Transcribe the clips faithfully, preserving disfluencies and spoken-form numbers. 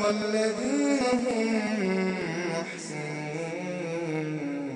والذين هم محسنون.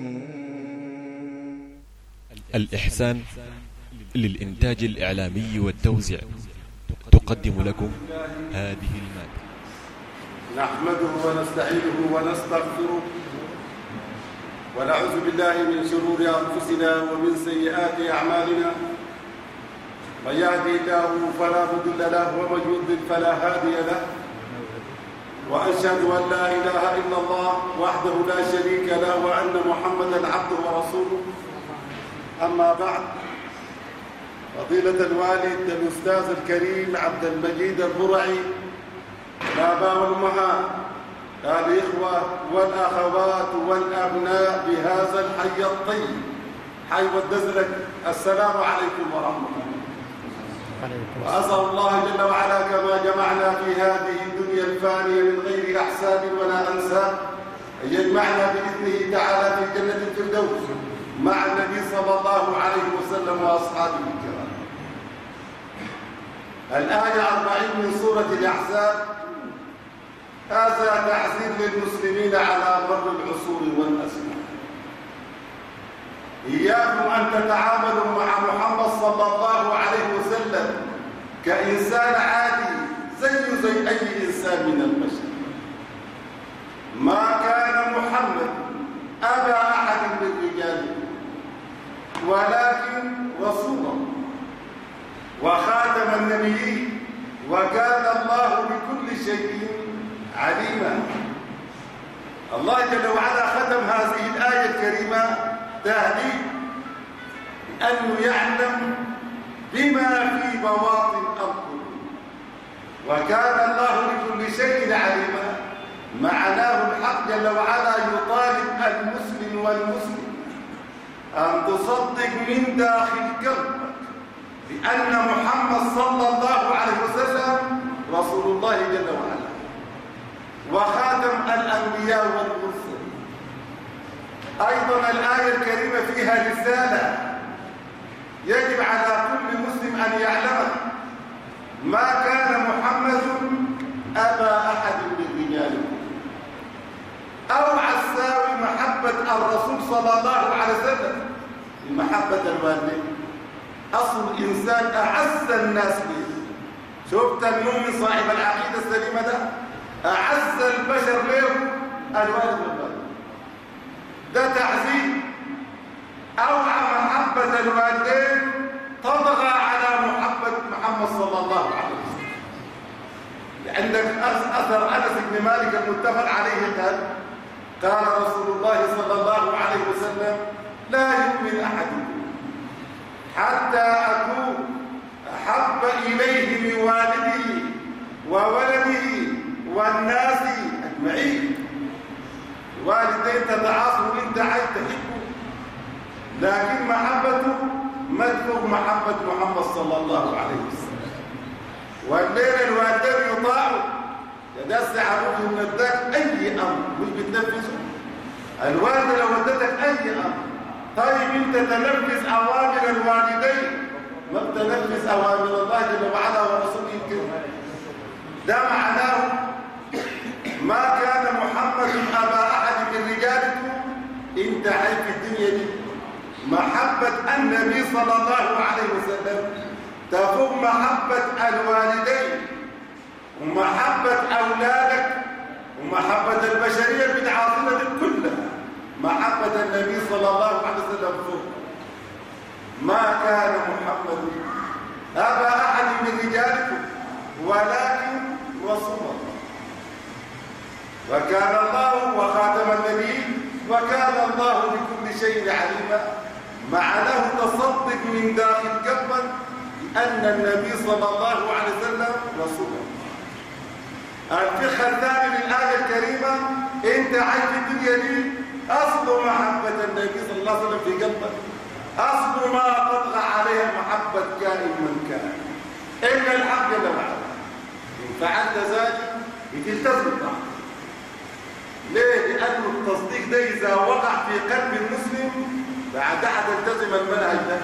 الإحسان للإنتاج الإعلامي والتوزيع تقدم لكم هذه المادة. نحمده ونستعينه ونستغفره ونعوذ بالله من شرور أنفسنا ومن سيئات أعمالنا. من يهدي الله فلا مضل له ومن يضلل فلا هادي له. وأشهد أن لا إله إلا الله وحده لا شريك له وأن محمدا عبده ورسوله. أما بعد، فضيلة الوالد الأستاذ الكريم عبد المجيد البرعي، الآباء والأمهات، الإخوة والأخوات والأبناء بهذا الحي الطيب حي والدزلك، السلام عليكم ورحمة الله. وأسأل الله جل وعلا كما جمعنا في هذه الدنيا الفانية من غير أحساب ولا أنساب أن يجمعنا بإذنه تعالى في جنة الفردوس مع النبي صلى الله عليه وسلم وأصحابه الكرام. الآية أربعين من سورة الأحزاب. هذا تحذير للمسلمين على مر العصور والأزمان. إياكم أن تتعاملوا مع محمد صلى الله عليه وسلم كإنسان عادي زي زي أي إنسان من البشر. ما كان محمد أبا أحد من الرجال ولكن رسولا وخاتم النبيين وكان الله بكل شيء عليما. الله جل وعلا ختم هذه الآية الكريمة تهديد أنه يعلم بما في بواطن القلوب وكان الله بكل شيء عليما. معناه الحق جل وعلا يطالب المسلم والمسلم أن تصدق من داخل قلبك بأن محمد صلى الله عليه وسلم رسول الله جل وعلا وخاتم الأنبياء والمرسلين. أيضا الآية الكريمة فيها رسالة يجب على كل مسلم أن يعلمها. ما كان محمد أبا أحد من رجالكم أو عساوي محبة الرسول صلى الله عليه وسلم محبة الوالدين. أصل الإنسان أعز الناس به. شفت النوم صاحب العقيدة السليمة ده أعز البشر له الوالد والوالد. ده تعزيز. أوعى محبة الوالدين تطغى على محبة محمد صلى الله عليه وسلم. عندك أثر أنس بن مالك المتفق عليه قال قال رسول الله صلى الله عليه وسلم لا يؤمن أحدكم حتى أكون أحب إليه من والده وولده والناس أجمعين. والدين تتعاصوا وانت عايز تحبه، لكن محبته ما تفوق محبة محمد صلى الله عليه وسلم. والليل الوالدين يطاعوا يدس عروض من اداك أي أمر مش بتنفذه. الوالد لو ادتك أي أمر طيب انت تنفذ أوامر الوالدين ما بتنفذ أوامر الله جل وعلا ورسوله الكريم. ده معناه ما كان محمد أبا أحد من رجالكم. انت عايز في الدنيا دي محبة النبي صلى الله عليه وسلم تفوق محبة الوالدين ومحبة أولادك ومحبة البشرية بالعاصمة كلها. محبة النبي صلى الله عليه وسلم فوق. ما كان محمد أبا أحد من رجالكم ولكن رسول الله وكان الله وخاتم النبيين وكان الله بكل شيء عليما. معناه تصدق من داخل قلبك أن النبي صلى الله عليه وسلم رسول الله. الفقه الثاني للآية الكريمة أنت عايش في الدنيا دي أصل محبة النبي صلى الله عليه وسلم في قلبك. أصل ما تطغى عليها محبة كائن من كان إلا الحق جل وعلا. إن فعلت ذلك بتلتزم الطاعة. ليه؟ لأن التصديق ده إذا وقع في قلب المسلم بعدها تلتزم المنهج ده.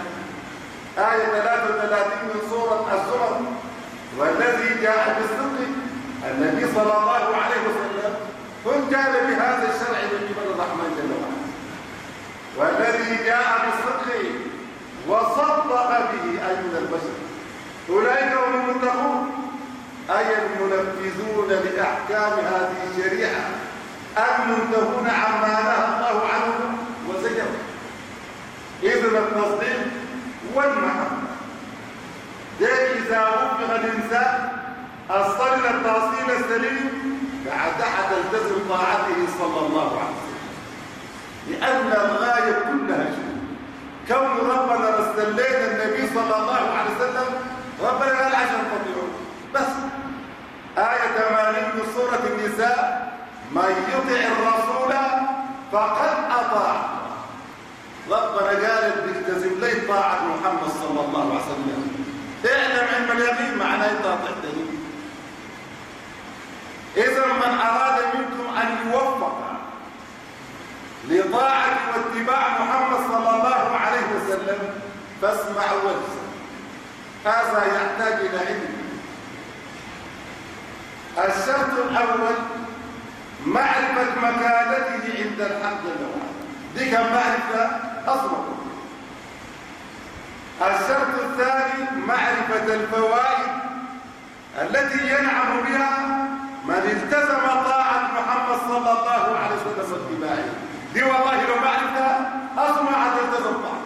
آية ثلاثة وثلاثين من سورة الزمر والذي جاء بالصدق النبي صلى الله عليه وسلم كن جاء بهذا الشرع من قبل الرحمن جل وعلا، والذي جاء بالصدق وصدق به أي من البشر أولئك هم المتقون، أي المنفذون لأحكام هذه الشريعة المنتهون عما نهى الله عنه وزجر. إذن التصديق والمحبة ده إذا وفق الإنسان أصل التأصيل السليم بعد تلتزم طاعته صلى الله عليه وسلم، لأن الغاية كلها شيء كون ربنا رسلنا النبي صلى الله عليه وسلم، ربنا قال عشان تطيعوه بس. آية ثمانين من سورة النساء: من يطع الرسول فقد أطاع. ربنا قال تلتزم لي طاعة محمد صلى الله عليه وسلم، اعلم علم اليقين معناه يطاع الدليل. إذا من أراد منكم أن يوفق لطاعة واتباع محمد صلى الله عليه وسلم فاسمع واجزم. هذا يحتاج إلى علم. الشرط الأول معرفة مكانته عند الحق جل وعلا، دي كم معرفة أصلا. الشرط الثاني معرفة الفوائد التي ينعم بها من التزم طاعة محمد صلى الله عليه وسلم واتباعه. دي والله لو معرفة أصلا هتلتزم طاعة.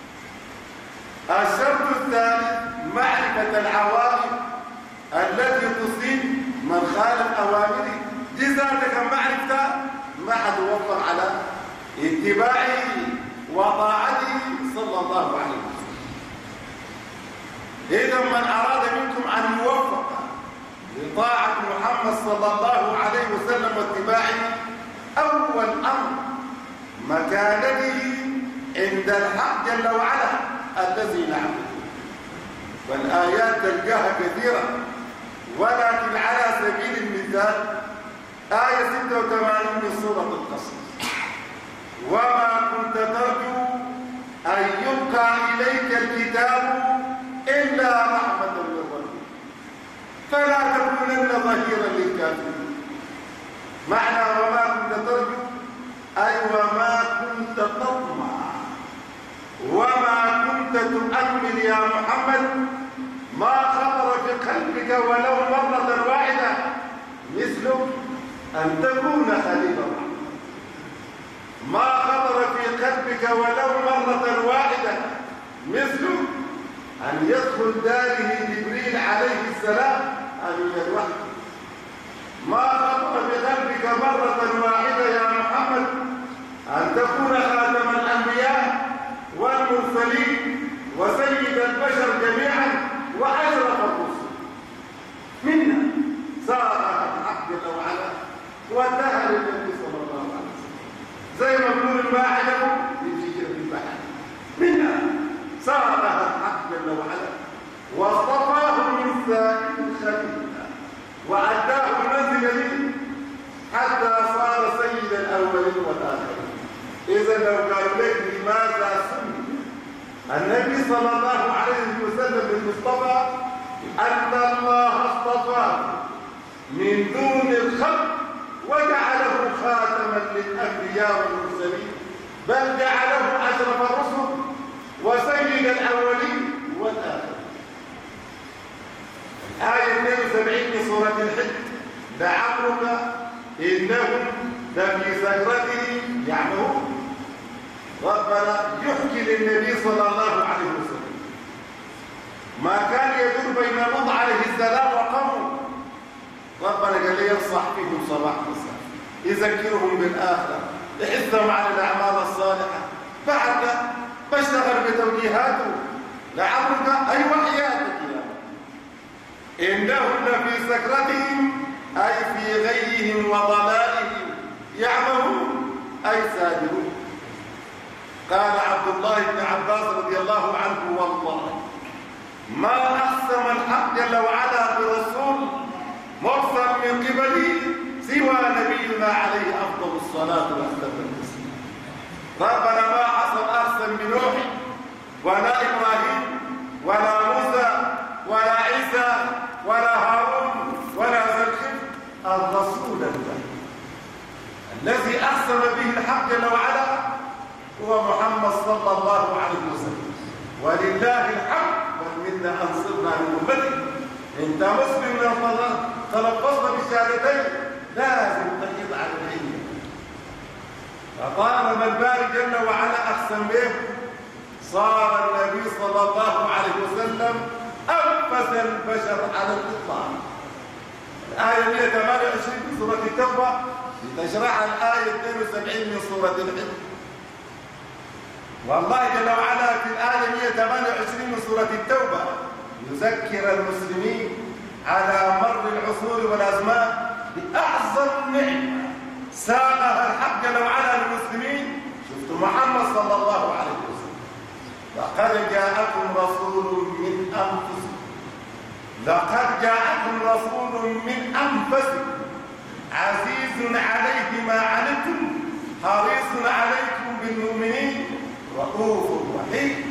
الشرط الثالث معرفة العوائق التي تصيب من خالف أوامره. دي ذاتك معرفة ما حتوفر على اتباعه وطاعته صلى الله عليه وسلم. إذا من أراد منكم أن يوفق لطاعة محمد صلى الله عليه وسلم واتباعه، أول أمر مكانته عند الحق جل وعلا الذي نعبده. والآيات تلقاها كثيرة، ولكن على سبيل المثال آية ستة وثمانين من سورة القصص: وما كنت ترجو أن يبقى إليك الكتاب إلا رحمة من ربك فلا تكونن ظهيرا للكافرين. معنى وما كنت ترجو أي وما كنت تطمع وما كنت تؤمل يا محمد ما خطر في قلبك ولو مرة واحدة مثل أن تكون خليل الله. ما خطر في قلبك ولو مرة واحدة مثل أن يدخل داره جبريل عليه السلام أمين الوحي. ما خطر في قلبك مرة واحدة يا محمد أن تكون خاتم الأنبياء والمرسلين وسيد البشر جميعا وأشرف الرسل. منا سار الحق جل وعلا وانتهى للنبي صلى الله عليه وسلم، زي ما يقول الماء عجبه يجي في البحر. منا سار الحق جل وعلا واصطفاه من سائر خليلا وأداه المنزل حتى صار سيد الأولين والآخرين. إذا لو قالوا لك لماذا سمي النبي صلى الله عليه وسلم بالمصطفى، أن الله اصطفاه من دون الخلق وجعله خاتما للأنبياء والمرسلين، بل جعله أشرف الرسل وسيد الأولين والآخرين. آية اثنين وسبعين من سورة الحج: لعمرك إنهم لفي سكرتهم يعمهون. ربنا يحكي للنبي صلى الله عليه وسلم ما كان يدور بين لوط عليه السلام وقومه. ربنا قال لي ينصح فيهم صباح مساء، يذكرهم بالآخرة، يحثهم على الأعمال الصالحة. بعد بشتغل بتوجيهاته لعمرك أي وحياتك يا إنهم لفي سكرتهم أي في غيهم وضلالهم يعمهون أي ساجرون. قال عبد الله بن عباس رضي الله عنه: والله ما أقسم الحق جل وعلا برسول مرسل من قبله سوى نبينا عليه أفضل الصلاة وأتم التسليم. ربنا ما حصل أحسن من نوح ولا إبراهيم ولا موسى ولا عيسى ولا هارون ولا ذا الكفر هو محمد صلى الله عليه وسلم. ولله الحمد والمنة أنصرنا من أمتي. أنت مسلم لو تلفظت بالشهادتين لازم تحيط على العلم. فطالما الباري جل وعلا أقسم به صار النبي صلى الله عليه وسلم أنفس البشر على الإطلاق. الآية مئة وثمانية وعشرين من سورة التوبة لتشرحها الآية اثنين وسبعين من سورة الحج. والله جل وعلا في الآية مئة وثمانية وعشرين من سورة التوبة يذكر المسلمين على مر العصور والأزمان بأعظم نعمة ساقها الحق جل وعلا للمسلمين. شفتوا محمد صلى الله عليه وسلم لقد جاءكم رسول من أنفسكم لقد جاءكم رسول من أنفسكم عزيز عليه ما عنتم حريص عليكم بالمؤمنين رؤوف رحيم.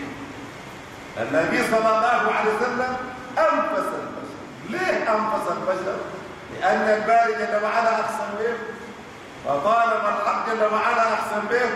النبي صلى الله عليه وسلم أنفس البشر. ليه أنفس البشر؟ لأن الباري جل وعلا أقسم به، وطالما الحق جل وعلا أقسم به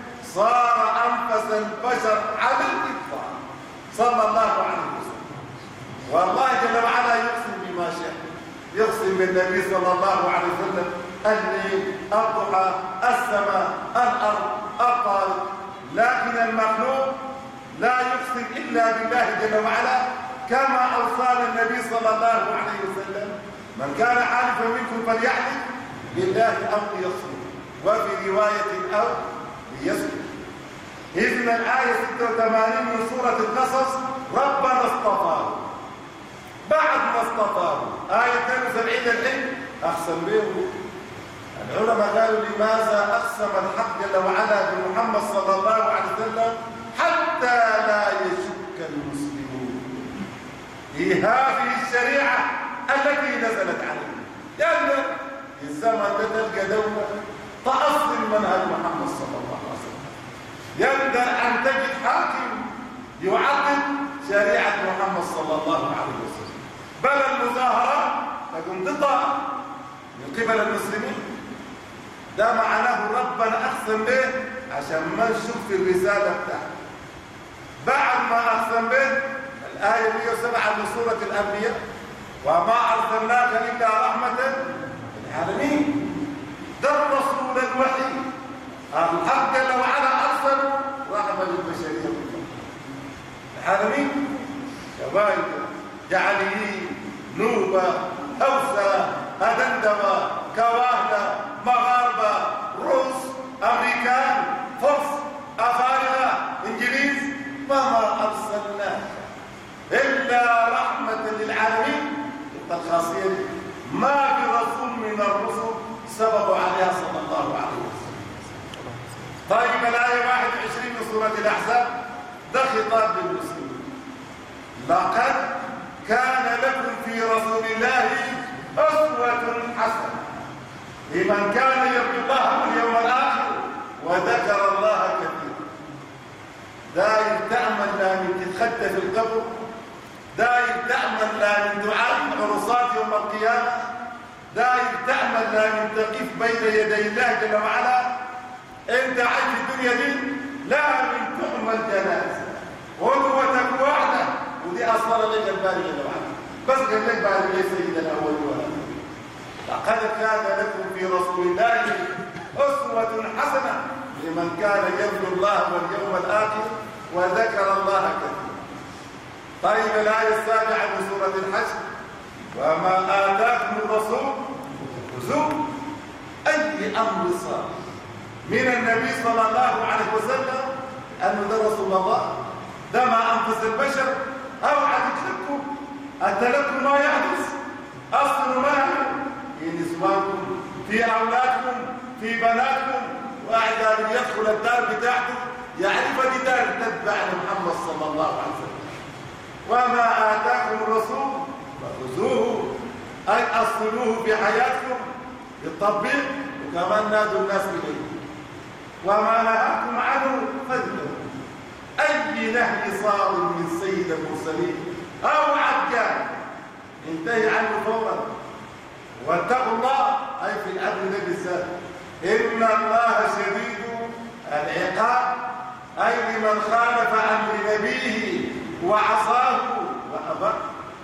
صار أنفس البشر على الإطلاق صلى الله عليه وسلم. والله جل وعلا يقسم بما شاء، يقسم بالنبي صلى الله عليه وسلم الليل، الضحى، السماء، الأرض، الطارق، لكن المخلوق لا يقسم إلا بالله جل وعلا كما أوصانا النبي صلى الله عليه وسلم: من كان حالفا منكم فليحلف بالله أو ليصمت، وفي رواية أو ليسكت. إذن الآية ستة وثمانين من سورة القصص ربنا اصطفاه. بعد ما اصطفاه آية اثنين وسبعين الحج أقسم به. العلماء قالوا لماذا أقسم الحق جل وعلا بمحمد صلى الله عليه وسلم حتى لا يشك المسلمون في هذه الشريعة التي نزلت عليه. لأن في الزمن ده تلقى دولة تأصل منهج محمد صلى الله عليه وسلم. يقدر أن تجد حاكم يعطل شريعة محمد صلى الله عليه وسلم، بل المظاهرات تكون ضدها من قبل المسلمين. ده معناه ربنا أقسم به عشان ما نشوف في الرسالة بتاعته. بعد ما أقسم به الآية مئة وسبعة من سورة الأنبياء: وما أرسلناك إلا رحمة للعالمين. ده الرسول الوحيد الحق جل وعلا أرسل رحمة للبشرية العالمين. شباب جعليين، نوبة، هوسة، هدندمة، كواهلة، مغاربة، روس، أمريكان، فرس، أفارقة، إنجليز، وما أرسلناك إلا رحمة للعالمين. الخاصية دي ما في رسول من الرسل سبقوا عليها صلى الله عليه وسلم. طيب الآية واحد وعشرين من سورة الأحزاب ده خطاب للمسلمين: لقد كان لكم في رسول الله أسوة حسنة لمن كان يرجو الله واليوم الآخر وذكر الله كثيرا. داير تأمل لا من تتخدى في القبر، داير تأمل لا من دعاء العرصات يوم القيامة، داير تأمل لا من تقف بين يدي الله جل وعلا. انت عايش في الدنيا دي لا من تحمل جنازة قدوتك واحدة، ودي أصلا لك الباري جل وعلا. بس قال لك بعد ليس سيد الأول ولا لقد كان لكم في رسول الله أسوة حسنة لمن كان يرجو الله واليوم الآخر وذكر الله كثيرا. طيب الآية السابعة من سورة الحشر: وما آتاكم الرسول خذوه. أي أمر صار من النبي صلى الله عليه وسلم أنه ده رسول الله، ده ما أنفس البشر، أوعى تتركوا أتلكم ما يحدث، أصل ما يحدث في نسوانكم، في أولادكم، في بناتكم. واحد يدخل الدار بتاعته يعرف دي دار تتبع محمد صلى الله عليه وسلم. وما آتاكم الرسول فخذوه، أي أصلوه في حياتكم بالتطبيق، وكمان نادوا الناس إليه. وما نهاكم عنه فاجتنبوه. أي نهي صار من سيد المرسلين أو عجال انتهي عنه فورا. واتقوا الله، أي في الأمر ده بالذات، إن الله شديد العقاب أي لمن خالف أمر نبيه وعصاه وأبى.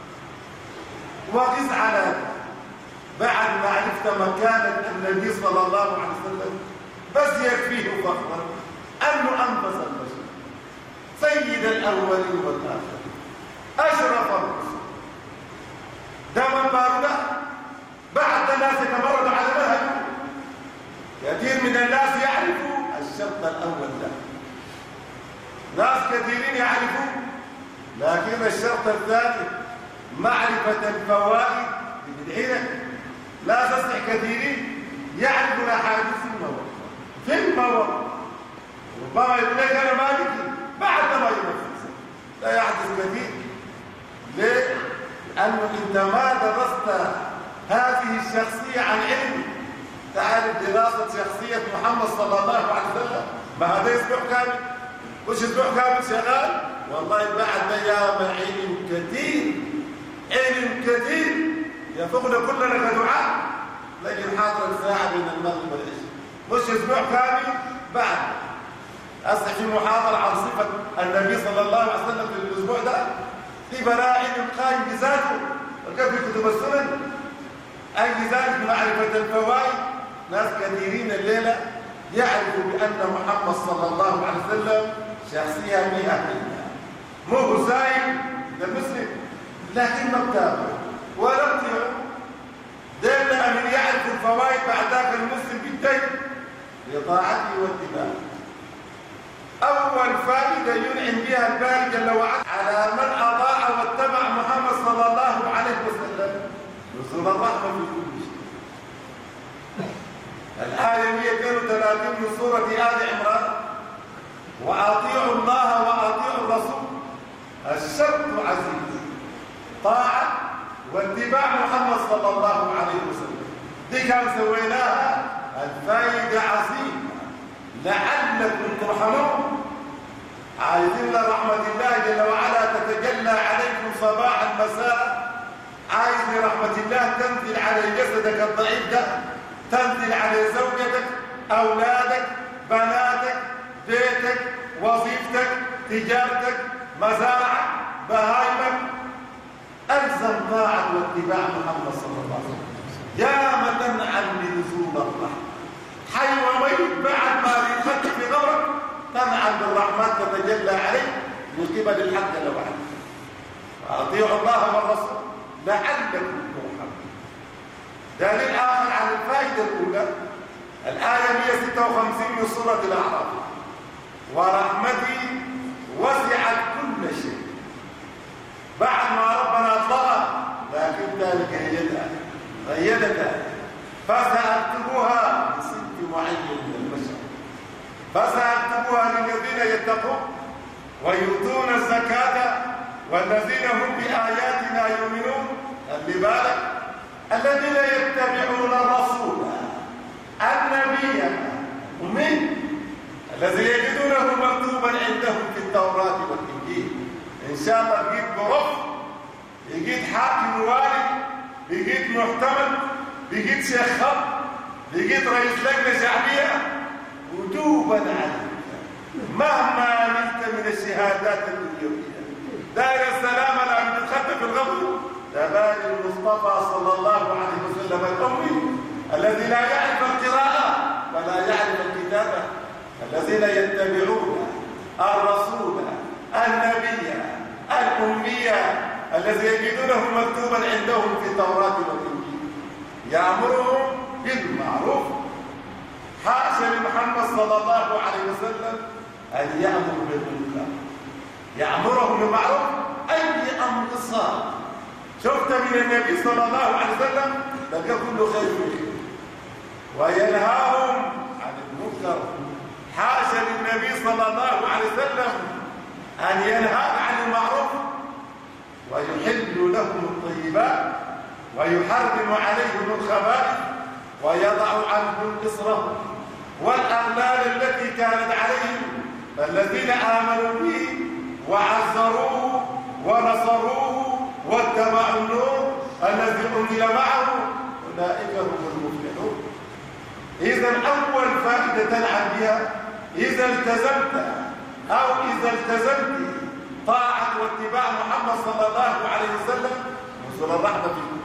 وقس على بعد ما عرفت مكانة النبي صلى الله عليه وسلم بس يكفيه فخرا أنه أنفس البشر، سيد الأولين والآخرين، أشرف الرسل، دما باردة. بعد الناس يتمردوا على منهجه. كثير من الناس يعرفوا الشرط الأول ده، ناس كثيرين يعرفوا، لكن الشرط الثاني معرفة الفوائد بدعينك. لا تصلح كثيرين يعرفوا الأحاديث الموضوع في الموضوع، ربما يقول لك أنا مالكي بعد ما ينفذ. لا يحدث كثير. ليه؟ لأنه أنت ما درست هذه الشخصية عن علم. تعرف دراسة شخصية محمد صلى الله عليه وسلم، ما هذا أسبوع كامل، وش أسبوع كامل شغال؟ والله بعد أيام علم كثير، علم كثير يفقنا كلنا كدعاء. لكن حاضر ساعة بين المغرب والعشاء، مش أسبوع كامل. بعد أصبح في محاضرة عن صفة النبي صلى الله عليه وسلم في الأسبوع ده، في براعين قائم بذاته وكيف في كتب السنن. أي ذلك معرفة الفوائد. ناس كثيرين الليلة يعرفوا بأن محمد صلى الله عليه وسلم شخصية مئة بالمئة، مو زايد للمسلم، لكن ما بتابعوا ولا بطيعوا. دلنا من يعرف الفوائد بعد ذاك المسلم بالدين لطاعته واتباعه. أول فائدة ينعم بها الباري جل وعلا على من أطاع واتبع محمد صلى الله عليه وسلم نزول الرحمة في كل شيء. الآية مئة واثنين وثلاثين من سورة آل عمران: وأطيعوا الله وأطيعوا الرسول. الشرط عزيز، طاعة واتباع محمد صلى الله عليه وسلم. دي كان سويناها الفائدة عظيمة لعلكم ترحمون. عايزين رحمة الله جل وعلا تتجلى عليكم صباح المساء. عايز رحمة الله تنزل على جسدك الضعيف ده، تنزل على زوجتك، أولادك، بناتك، بيتك، وظيفتك، تجارتك، مزارعك، بهايمك. ألزم طاعة واتباع محمد صلى الله عليه وسلم. يا من عن بنزول الرحمة، حي وميت بعد ما ينخدك في قبرك تنعم بالرحمات تتجلى عليك من قبل الحق جل وعلا. وأطيعوا الله والرسول لعلكم ترحمون. دليل آخر على الفائدة الأولى الآية مئة وستة وخمسين من سورة الأعراف: ورحمتي وسعت كل شيء. بعد ما ربنا اطلقها لكن ذلك هيدها غيدتها فسأكتبها لصنف معين من البشر، فسأكتبها للذين يتقون ويؤتون الزكاة والذين هم بآياتنا يؤمنون. خلي بالك، الذين يتبعون الرسول النبي ومن الذي يجدونه مكتوبا عندهم في التوراة والإنجيل. إن شاء الله بقيت برف، بقيت حاكم والي، بقيت محتمل، بقيت شيخ خط، بقيت رئيس لجنة شعبية، وجوبا عليك مهما نلت من الشهادات الدنيوية. دائر السلامة لما تتخطى في الغفل تبالي المصطفى صلى الله عليه وسلم الأمي الذي لا يعرف القراءة ولا يعرف الكتابة، الذين يتبعون الرسول النبي الأمية الذي يجدونه مكتوبا عندهم في التوراة والإنجيل، يأمرهم بالمعروف. حاشا لمحمد صلى الله عليه وسلم أن يأمر بالمنكر، يأمرهم بالمعروف. أي أمر صار شفت من النبي صلى الله عليه وسلم لقى كل خير فيه، وينهاهم عن المنكر. حاشا للنبي صلى الله عليه وسلم أن ينهى عن المعروف ويحل لهم الطيبات ويحرم عليهم الخبائث ويضع عنهم إصرهم والأغلال التي كانت عليهم. فالذين آمنوا به وعزروه ونصروه واتبعوا النور الذي أنزل معه أولئك هم المفلحون. إذا أول فائدة تلعب بها إذا التزمت أو إذا التزمت طاعة واتباع محمد صلى الله عليه وسلم نزول الرحمة في القلوب.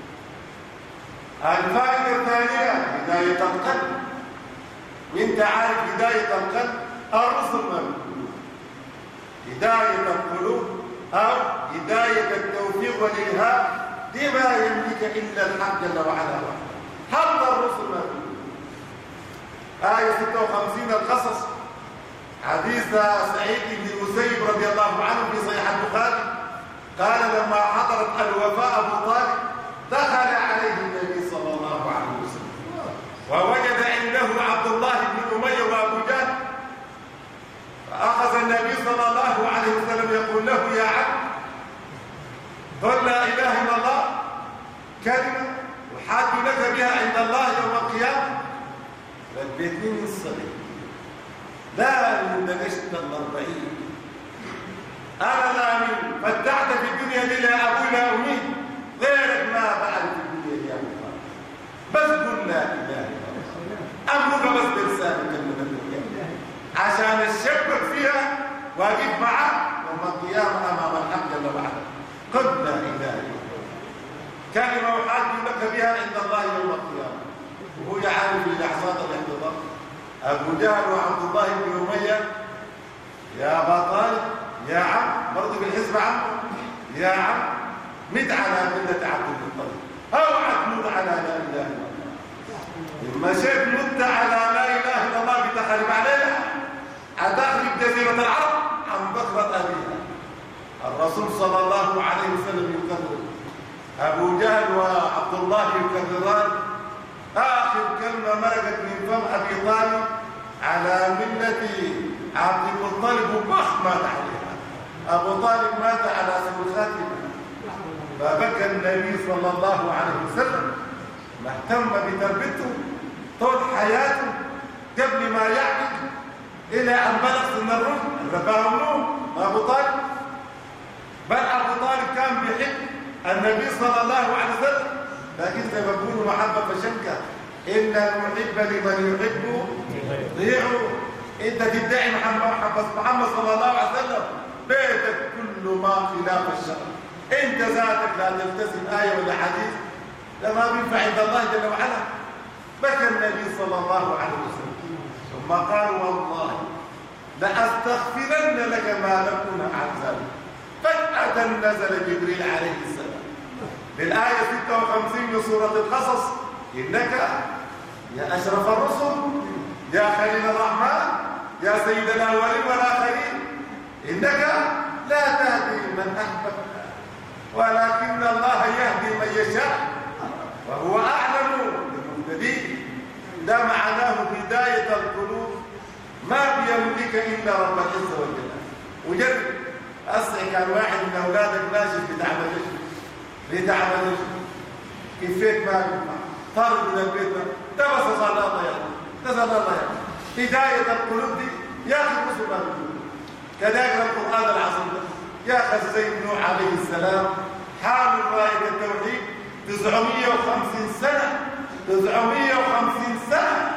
الفائدة الثانية هداية القلب. وانت عارف هداية القلب الرسل ما بيقولوا هداية القلوب أو هداية التوفيق والإلهام دي ما يملك إلا الحق جل وعلا. حتى الرسل ما بيقولوا. آية ستة وخمسين القصص حديث سعيد بن المسيب رضي الله عنه في صحيح البخاري قال لما حضرت الوفاة أبو طالب دخل عليه النبي صلى الله عليه وسلم ووجد عنده عبد الله بن أمية وأبو جهل فأخذ النبي صلى الله عليه وسلم يقول له يا عبد قل لا إله إلا الله كلمة وحاج لك بها عند الله يوم القيامة لبيتني من الصليب لا اندمجت الأربعين أنا لا أمين فدعت في الدنيا دي لا أبوي لا أمي غيرك ما بعد في الدنيا دي أبو طالب بس قل لا إله إلا الله أمرك بس بلسانك كلمة الدنيا عشان الشبك فيها واقف معك يوم القيامة أمام الحق جل وعلا قل لا إله إلا الله كلمة وحاج لك بها عند الله يوم القيامة وهو يعاني في لحظات الاحتضار. أبو جهل وعبد الله بن أمية يا أبا طالب يا عم برضه بالحزب عم يا عم مت على ملة عبد المطلب اوعى تموت على لا اله الا الله. لما شئت مت على لا اله الا الله بتخرب عليها هتخرب جزيرة العرب عن بكرة أبيها. الرسول صلى الله عليه وسلم يكرر أبو جهل وعبد الله يكرران آخر كلمة مرقت من فم أبي طالب على ملة عبد المطلب وبخ مات عليها. أبو طالب مات على سوء خاتمه فبكى النبي صلى الله عليه وسلم ما اهتم بتربيته طول حياته قبل ما يعبد إلى أن بلغ سن الرشد رباه أبو طالب. بل أبو طالب كان بيحب النبي صلى الله عليه وسلم لكن زي ما بيقولوا محبة فشنكة إن المحب لمن يحبه ضيعه. أنت تدعي محمد محمد صلى الله عليه وسلم بيتك كل ما خلاف الشرع أنت ذاتك لا تلتزم آية ولا حديث لما بينفع عند الله جل وعلا. بكى النبي صلى الله عليه وسلم ثم قال والله لأستغفرن لك ما لم أكن عن ذلك. فجأة نزل جبريل عليه السلام بالآية ستة وخمسين من سورة القصص إنك يا أشرف الرسل يا خليل الرحمن يا سيد الأولين والآخرين إنك لا تهدي من أحببت ولكن الله يهدي من يشاء وهو أعلم بالمهتدين. ده معناه هداية القلوب ما بيملك إلا رب العزة والجلال. وجرب أصعي كان واحد من أولادك ناشف بتعمل إيش بتعمل إيش كيفك ما بينفع طارد من البيت ده بس صلى الله يعني ده صلى الله يعني هداية القلوب دي يا أخي الرسل ما بيقولوا كذلك القرآن العظيم يا أخي سيد نوح عليه السلام حامل راية التوحيد تسعمية وخمسين سنة تسعمية وخمسين سنة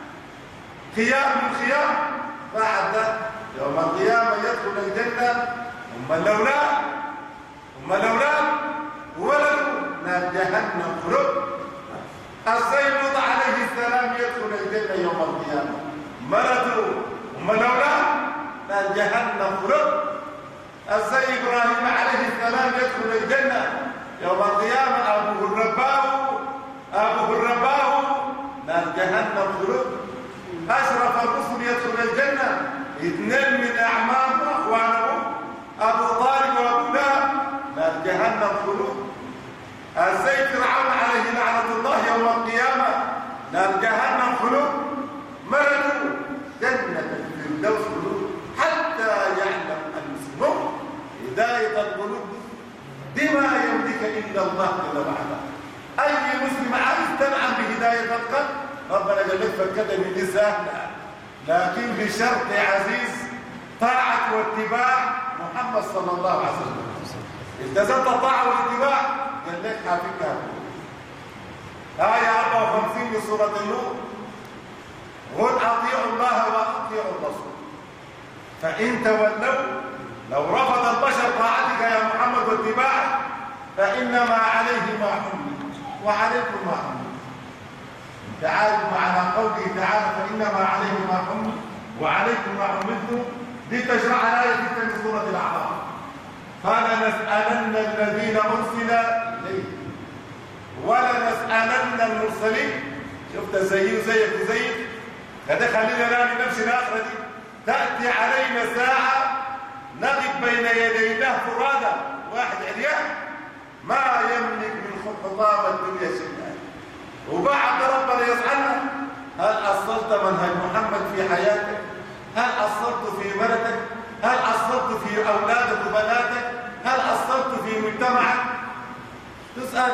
خيار من خيار بعد يوم القيامة يدخل الجنة أم الأولاد أم الأولاد ولد نار جهنم خلق. السيد لوط عليه السلام يدخل الجنة يوم القيامة مرته أم الأولاد نار جهنم خلق. السيد إبراهيم عليه السلام يدخل الجنة يوم القيامة أبوه الرباه أبوه الرباه نار جهنم خلق. أشرف الرسل يدخل الجنة اثنين من أعمام أخوانه أبو طالب وأبو لهب نار جهنم خلق. السيد فرعون عليه لعنة الله يوم القيامة نار جهنم خلق. مرته جنة الفردوس خلق حتى يعلم المسلمون هداية القلوب دي ما يملك إلا الله جل وعلا. أي مسلم عايز تنعم بهداية القلب ربنا قال لك فكده من دي سهلة لكن بشرط عزيز طاعة واتباع محمد صلى الله عليه وسلم. التزمت الطاعة والاتباع قال لك حافظها آية أربعة وخمسين من سورة النور قل أطيعوا الله وأطيعوا الرسول فإن تولوا لو رفض البشر طاعتك يا محمد واتباعك فإنما عليه ما حمل وعليكم ما حمل. تعالوا معنى قوله تعالى فإنما عليه ما حمل وعليكم ما حملتم. دي تشرع الآية جدا من سورة الأعراف. فلنسألن الذين أرسل إليه ولنسألن المرسلين. شفت زيه زيك وزيك كده. خلينا نعمل نفس الآخرة دي. تأتي علينا ساعة نقف بين يدي الله فرادى واحد عريان ما يملك من خطام الدنيا شيئا، وبعد ربنا يسألنا هل أصلت منهج محمد في حياتك؟ هل أصلت في بلدك؟ هل أصلت في أولادك وبناتك؟ هل أصلت في مجتمعك؟ تسأل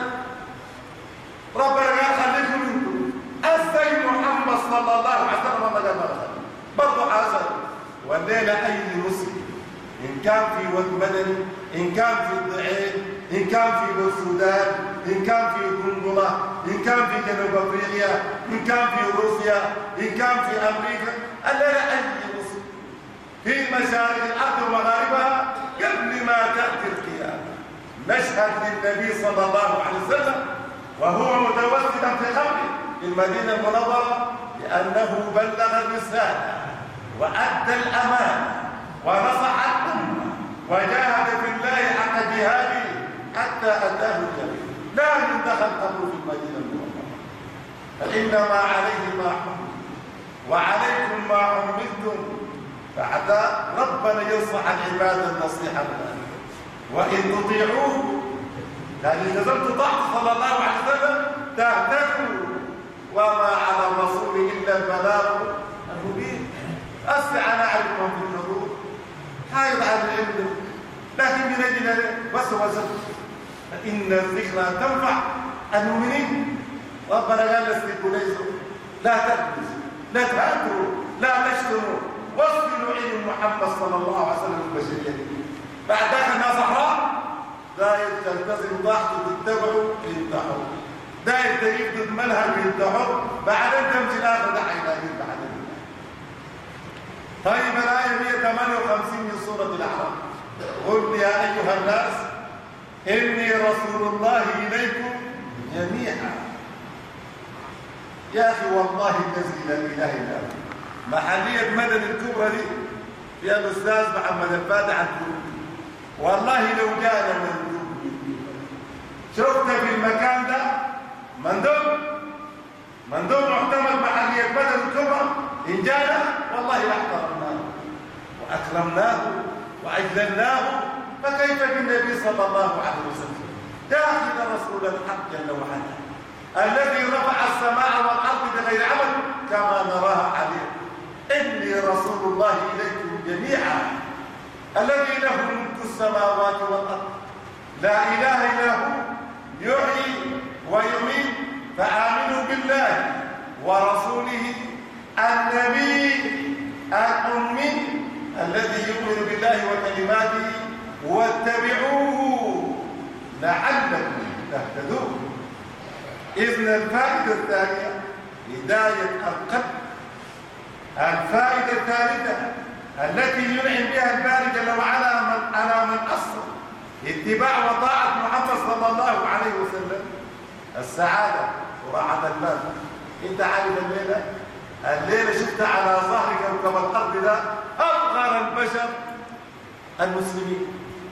ربنا قال خليكم انتم أزاي محمد صلى الله عليه وسلم ما قال ما برضه حاصل. والليلة أي مسلم إن كان في واد مدني، إن كان في الضعيف، إن كان في السودان، إن كان في كونغولا، إن كان في جنوب أفريقيا، إن كان في روسيا، إن كان في أمريكا، الليلة أي مسلم في مشارق الأرض ومغاربها قبل ما تأتي القيامة نشهد للنبي صلى الله عليه وسلم وهو متوسدا في قبره في المدينة المنورة لأنه بلغ الرسالة وأدى الأمانة ونصح الأمة وجاهد في الله حق جهاده حتى أتاه اليقين. لا يدخل قبره في المدينة المنورة. فإنما عليه ما حمل وعليكم ما حملتم. فحتى ربنا ينصح العباد النصيحة وإن تطيعوه يعني إذا لم تطاعوا صلى الله عليه وسلم تهتدوا وما على الرسول إلا البلاغ المبين. أسرع نعرفهم في الحضور حايض على العلم لكن من أجل بس وزن فإن الذكرى تنفع المؤمنين. ربنا قال لستكوا ليسوا لا تكذبوا لا تهتروا لا تشتموا واصلوا علم محمد صلى الله عليه وسلم البشرية. بعد ذلك الناس أحرار داير تلتزم ضغط تتبعوا ينتحوا داير تجيب ضد منهج ينتحوا بعدين تمشي الآخر ده حيلاقين بعدين. طيب الآية مئة وثمانية وخمسين من سورة الأعراف قل يا أيها الناس إني رسول الله إليكم جميعا. يا أخي والله الذي لا إله إلا هو محلية مدن الكبرى دي فيها الأستاذ محمد الفاتح الكروبي. والله لو جاءنا مندوب شفت في المكان ده مندوب مندوب محتمل محلية مدن الكبرى إن جاءنا والله لاحترمناه وأكرمناه وأجللناه. فكيف بالنبي صلى الله عليه وسلم داخل رسول الحق جل وعلا الذي رفع السماء والأرض بغير عمل كما نراها حاليا. إني رسول الله إليكم جميعا الذي له ملك السماوات والأرض لا إله إلا هو يحيي ويميت. فآمنوا بالله ورسوله النبي الأمي الذي يؤمن بالله وكلماته واتبعوه لعلكم تهتدون. إذن الفائدة الثانية هداية القلب. الفائدة الثالثة التي ينعم بها الباري جل وعلا من على من أصل اتباع وطاعة محمد صلى الله عليه وسلم السعادة وراحة البال. انت عارف الليلة الليلة شفت على ظهر كوكب الأرض ده أفقر البشر المسلمين.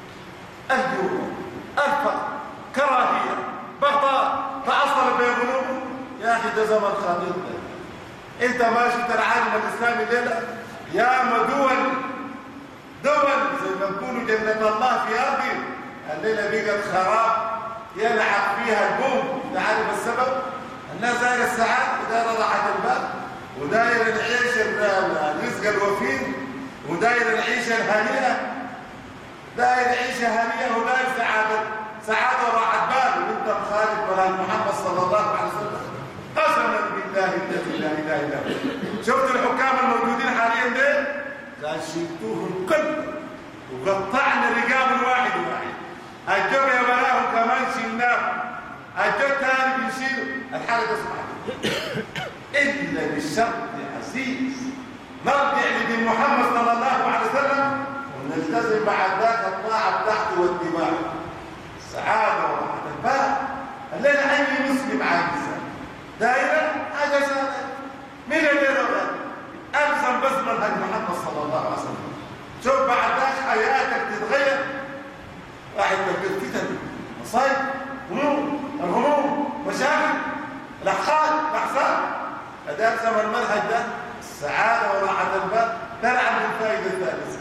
الجوع الفقر كراهية بغضاء تعصر بين قلوبهم. يا أخي ده زمن خطير. انت ما شفت العالم الإسلامي الليلة يا مدول دول زي ما نقولوا جنة الله في أرضه الليلة بقت خراب يلعب فيها البوم. تعرف السبب؟ الناس داير السعادة وداير راحة البال وداير العيش الرزق الوفير وداير العيشة الهنيئة. داير عيشة هنيئة وداير سعادة سعادة وراحة بال. وانت مخالف بلاد محمد صلى الله عليه وسلم قسما بالله الذي لا اله الا هو. شفت الحكام الموجودين حاليا دول قال شلتوهم كلهم وقطعنا رقاب واحد واحد. الجو يا بلاهم كمان شلناهم. الجو ثاني بنشيله. الحاله تسمع الا بالشرط عزيز نرجع لدين محمد صلى الله عليه وسلم ونلتزم بعد ذاك الطاعة بتاعته واتباعه. السعادة وراحة البال الليلة أي مسلم عاجز دائما حاجة سهلة. مين الليلة غير ألزم بس منهج محمد صلى الله عليه وسلم. شوف بعد ذاك حياتك تتغير. واحد تلقى فتن مصايب هموم الهموم مشاكل الأحقاد الأحزان. هذا ألزم المنهج ده السعادة وراحة البال. تلعب الفائدة الثالثة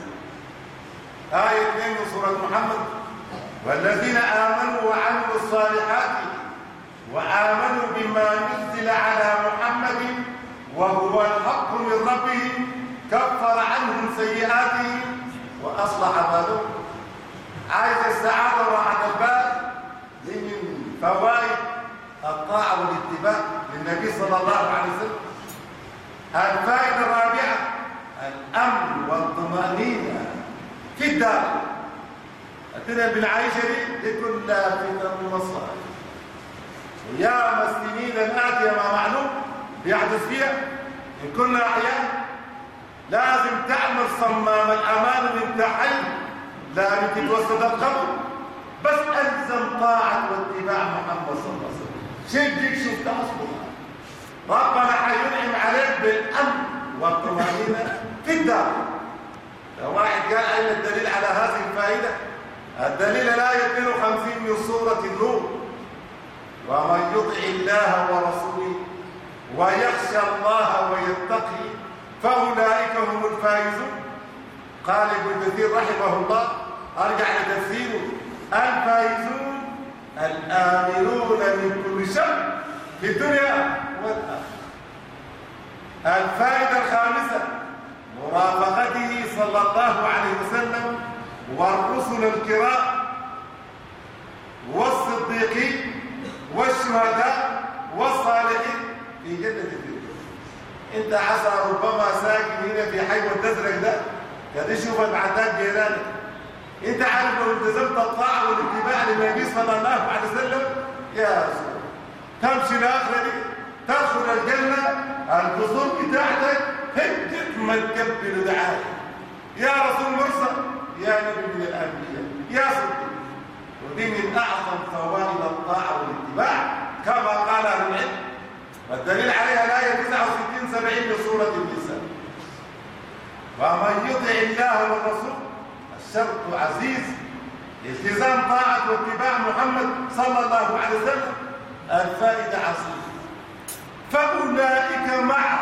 آية اثنين من سورة محمد والذين آمنوا وعملوا الصالحات وآمنوا بما نزل على محمد وهو الحق من ربهم كفر عنهم سيئاتهم وأصلح بالهم. عايز السعادة وراحة البال دي من فوائد الطاعة والاتباع للنبي صلى الله عليه وسلم. الفائدة الرابعة الأمن والطمأنينة في الدار. الدنيا بالعيشة دي دي كلها فتن ومصائب ويا السنين الآتية ما معلوم بيحدث فيها. إن كنا أحياء لازم تعمل صمام الأمان من تحت لا تتوسد القبر. بس ألزم طاعة واتباع محمد صلى الله عليه وسلم. شدك شفت أصبح ربنا حينعم عليك بالأمن والطمأنينة في الدار. لو واحد قال أين الدليل على هذه الفائدة؟ الدليل الآية اثنين وخمسين من سورة النور ومن يطع الله ورسوله ويخشى الله ويتقي فأولئك هم الفائزون. قال ابن كثير رحمه الله أرجع لتفسيره الفائزون الآمنون من كل شر في الدنيا والآخرة. الفائدة الخامسة مرافقته صلى الله عليه وسلم والرسل الكرام والصديقين والشهداء والصالحين في جنة الفردوس. انت عسى ربما ساكن هنا في حي والتزرق ده قد يشوف المعتاد جيرانك. انت عارف لو التزمت الطاعة والاتباع للنبي صلى الله عليه وسلم يا رسول تمشي لاخره دي تدخل الجنة القصور بتاعتك هدت ما تكبر دعاء يا رسول مرسل يا نبي من الأنبياء يا صديق. ودي من أعظم فوائد الطاعة والاتباع كما قال أهل العلم والدليل عليها الآية تسعة وستين سبعين من سورة النساء ومن يطع الله والرسول الشرط عزيز التزام طاعة واتباع محمد صلى الله عليه وسلم. الفائدة عزيزة فأولئك مع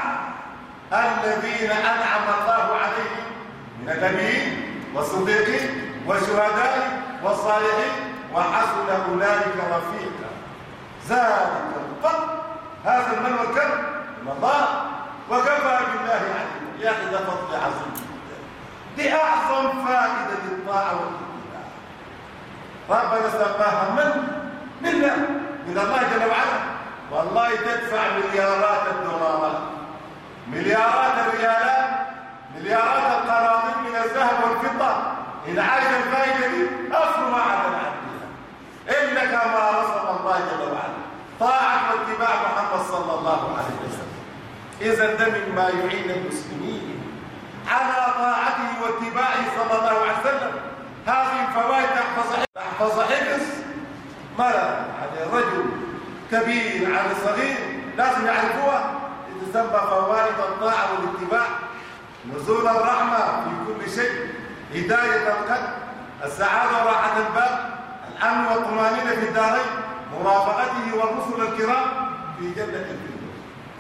الذين أنعم الله عليهم من النبيين والصديقين والشهداء والصالحين وحسن أولئك رفيقا. ذلك الفضل هذا المن والكرم من الله وكفى بالله عليم. يا أخي ده فضل عظيم جدا. دي أعظم فائدة للطاعة والاتباع. ربنا سماها من منا من الله جل وعلا. والله تدفع مليارات الدولارات مليارات الريالات مليارات القناطير من الذهب والفضة إن عايز الفائدة دي أصل ما عدل عنها إلا كما رسم الله جل وعلا طاعة واتباع محمد صلى الله عليه وسلم. إذا ده مما يعين المسلمين على طاعته واتباعه صلى الله عليه وسلم. هذه الفوائد تحفظ تحفظ حفظ مرة على الرجل كبير على صغير لازم يعرفوها. تسمى فوائد الطاعة والاتباع نزول الرحمة في كل شيء هداية القلب السعادة وراحة البال الأمن والطمأنينة في الدارين مرافقته والرسل الكرام في جنة الفردوس.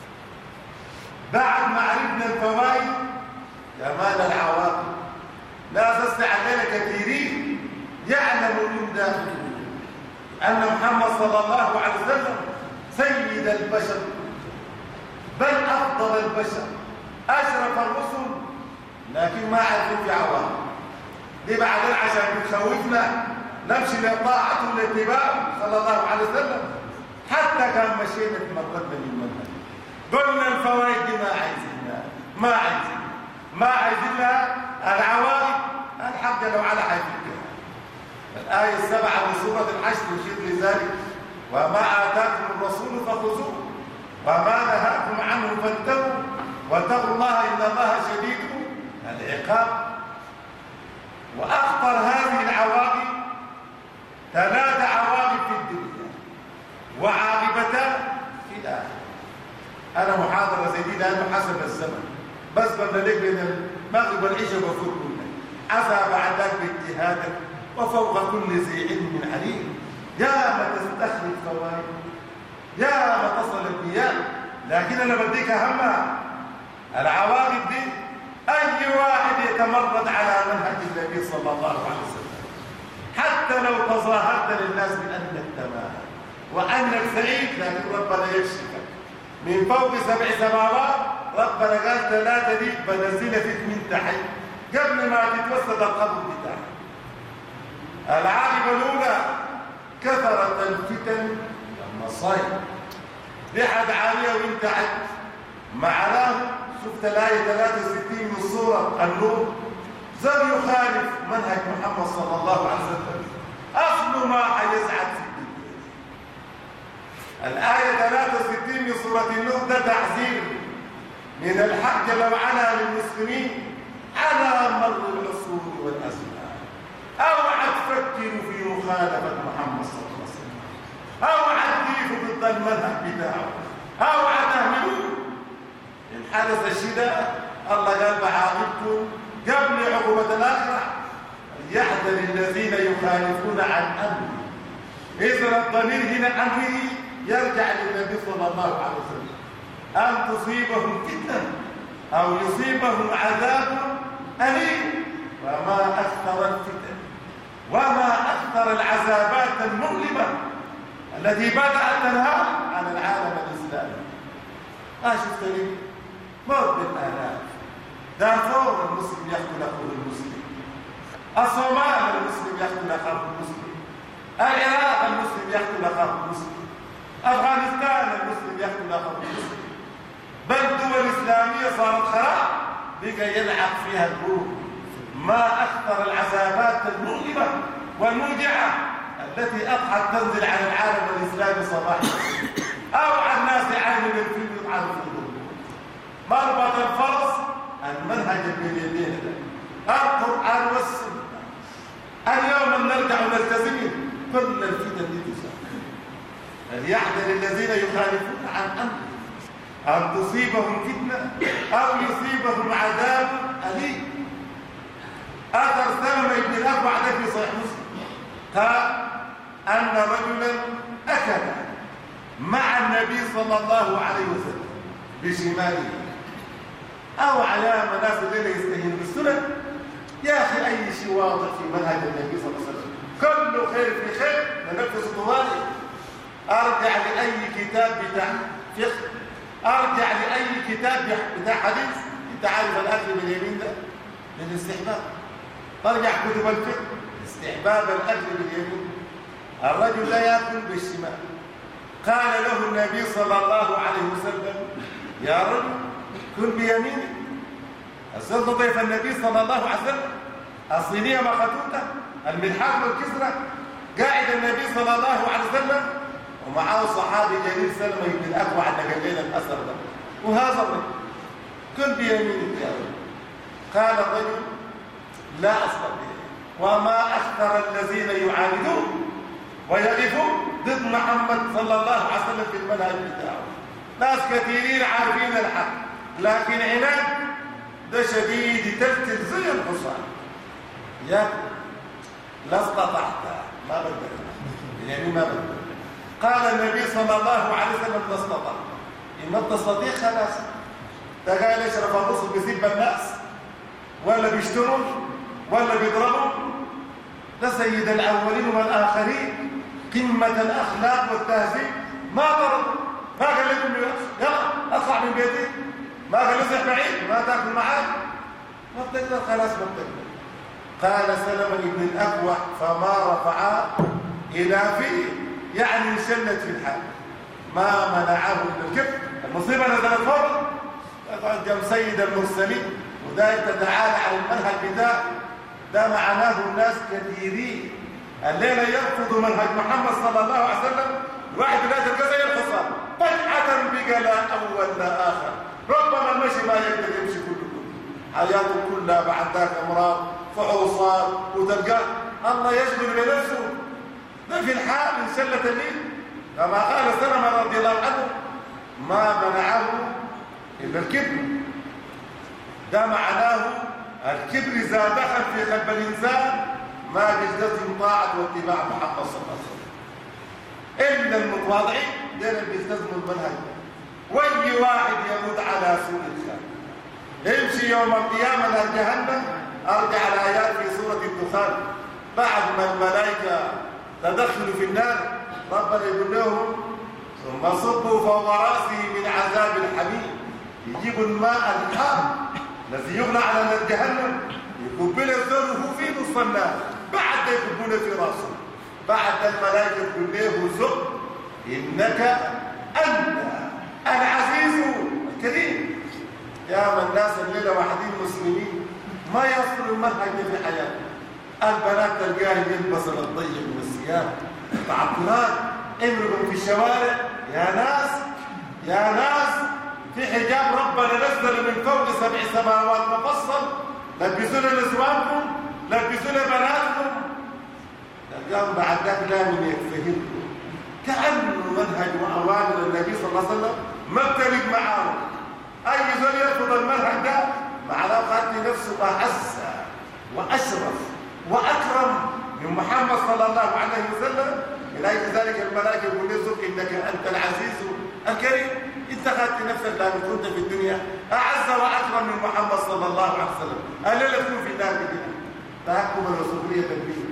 بعد ما عرفنا الفوائد كمان العواقب لا تستع علينا كثيرين يعلم من داخل أن محمد صلى الله عليه وسلم سيد البشر بل أفضل البشر أشرف الرسل لكن ما عرفوا في عواقب دي بعدين عشان بتخوفنا نمشي لطاعته لاتباعه صلى الله عليه وسلم. حتى كان مشينا في مرتبة المنهج قلنا الفوائد دي ما عايزينها ما عايزين ما عايزين لها العواقب الحق لو على حيث الآية السبعة من سورة الحشر تشير لذلك وما آتاكم الرسول فخذوه وما نهاكم عنه فانتهوا واتقوا الله إن الله شديد العقاب. وأخطر هذه العواقب ثلاث عواقب في الدنيا وعاقبتان في الآخرة. أنا محاضرة زي دي لأنه حسب الزمن بس بملك بين المغرب والعشاء وفوق كله عسى بعد ذلك باجتهادك وفوق كل ذي علم عليم. يا ما تستخرج فوائد يا ما تصل المياه، لكن أنا بديك أهمها العواقب دي. أي واحد يتمرد على منهج النبي صلى الله عليه وسلم حتى لو تظاهرت للناس بأنك تمام وأنك سعيد، لكن ربنا يكشفك من فوق سبع سماوات. ربنا قال ثلاثة دي بنزل فيك من تحت قبل ما تتوسد القبر بتاعك. العاقبة الأولى كثرة الفتن والمصائب. لحد عالية وانت عد معناه. شفت الآية ثلاثة وستين من سورة النور زم يخالف منهج محمد صلى الله عليه وسلم أصل ما حيزعد في الدنيا. الآية ثلاثة وستين من سورة النور ده تحذير من الحق جل وعلا للمسلمين على مر العصور والأزمان. اوعى تفكروا في مخالفة محمد صلى الله عليه وسلم، اوعى تضيفوا ضد المنهج بتاعه، اوعى تهملوه. إن حدث الشيء ده الله قال بعاقبكم قبل عقوبة الآخرة يحذر الذين يخالفون عن أمره. إذن الضمير هنا أمره يرجع للنبي صلى الله عليه وسلم أن تصيبهم فتنة أو يصيبهم عذاب أليم. وما أكثر الفتن وما أكثر العذابات المؤلمة التي بدأت تنهار عن العالم الإسلامي. ما شفت لي موت بالآلاف. دارفور المسلم يقتل أخوه المسلم، الصومال المسلم يقتل أخوه المسلم، العراق المسلم يقتل أخوه المسلم، أفغانستان المسلم يقتل أخوه المسلم. بل الدول الإسلامية صارت خراب بقى يلعب فيها الروح. ما أكثر العذابات المؤلمة والموجعة التي أضحت تنزل على العالم الإسلامي صباحا. أوعى الناس يعانوا من الفيلم يطعنوا في الدنيا. مربط الفرس المنهج البنيامين القرآن والسنة. اليوم نرجع نلتزم كل الفتن دي تساعد. فليحذر الذين يخالفون عن أمره أن تصيبهم فتنة أو يصيبهم عذاب أليم. آخر سلمة بن الأكوع في صحيح مسلم قال أن رجلا أكل مع النبي صلى الله عليه وسلم بشماله. أو علامة ناس الليلة يستهين بالسنة. يا أخي أي شيء واضح في منهج النبي صلى الله عليه وسلم كله خير في خير ننفذ طوالي. أرجع لأي كتاب بتاع فقه، أرجع لأي كتاب بتاع حديث. أنت عارف الأكل باليمين ده للاستحباب. ترجع كتب الفقه استحباب الأكل باليمين. الرجل لا يأكل بالشمال. قال له النبي صلى الله عليه وسلم يا رجل كل بيمينك. الزلط ضيف النبي صلى الله عليه وسلم الصينية مخطوطة الملحاق والكسرة. قاعد النبي صلى الله عليه وسلم ومعه صحابي جليل سلمة بن الأكوع اللي قال لنا الأثر ده. وهذا الرجل كل بيمينك يا رجل. قال الرجل لا أستطيع. وما أكثر الذين يعاندون ويقفون ضد محمد صلى الله عليه وسلم في المنهج بتاعه. ناس كثيرين عارفين الحق لكن عناد ده شديد يتلتل زي الحصان. يا لا استطعت ما بدك يعني ما بدك. قال النبي صلى الله عليه وسلم لا استطع. إن ما تستطيع خلاص. ده قال يشرف الرسل بيسيب الناس ولا بيشتروا ولا بيضربوا. ده سيد الأولين والآخرين قمة الأخلاق والتهذيب. ما ضرب ما قال لكم يلا اطلع من بيتي. ما قال لسح بعيد ما تاكل معاك. ما بتقدر خلاص ما بتقدر. قال سلمة بن الأكوع فما رفعا إلى فيه يعني انشلت في الحال. ما منعه من الكفر. المصيبة نزلت فوق قدم سيد المرسلين وده يتعالى على المنهج بتاعه. ده معناه الناس كثيرين الليلة يرفضوا منهج محمد صلى الله عليه وسلم. واحد لا تلقى زي الحصان فجأة بقى لا أول لا آخر. ربما المشي ما يقدر يمشي كله كله حياته كلها بعد ذاك أمراض فحوصات وتلقاه الله يشغل بنفسه ده في الحال إن شلة النيل كما قال سلمة رضي الله عنه ما منعه إلا الكبر. ده معناه الكبر إذا دخل في قلب الإنسان ما بيلتزم طاعة واتباع محمد صلى الله عليه وسلم إلا المتواضعين دول بيلتزموا المنهج. وأي واحد يموت على سوء الخير يمشي يوم القيامة لجهنم. أرجع الآيات في سورة الدخان بعد ما الملائكة تدخلوا في النار ربنا يقول لهم ثم صبوا فوق رأسه من عذاب الحميم. يجيبوا الماء الحار الذي يغلى على نار جهنم يكبل الزر في نصف النار بعد يكبونه في رأسه. بعد الملائكة تقول له زق إنك أنت العزيز الكريم. يا من الناس الليلة واحدين مسلمين ما يصل المنهج في حياته. البنات تلقاه يلبس الضيق والثياب تعطلات امرهم في الشوارع. يا ناس يا ناس في حجاب ربنا نزل من فوق سبع سماوات مفصل لبسونا نسوانكم لبسونا بناتكم. تلقاهم بعد ذاك لا من يفهمكم كأنه منهج وأوامر النبي صلى الله عليه وسلم ما بتليق معاه. أي زول يرفض المنهج ده معناه قاتل نفسه أعز وأشرف وأكرم من محمد صلى الله عليه وسلم. إليك ذلك الملائكة يقول لك إنك أنت العزيز الكريم. أنت قاتل نفسك لأن كنت في الدنيا أعز وأكرم من محمد صلى الله عليه وسلم. الليلة تكون في النار كده تحكم الرسولية تنبيه.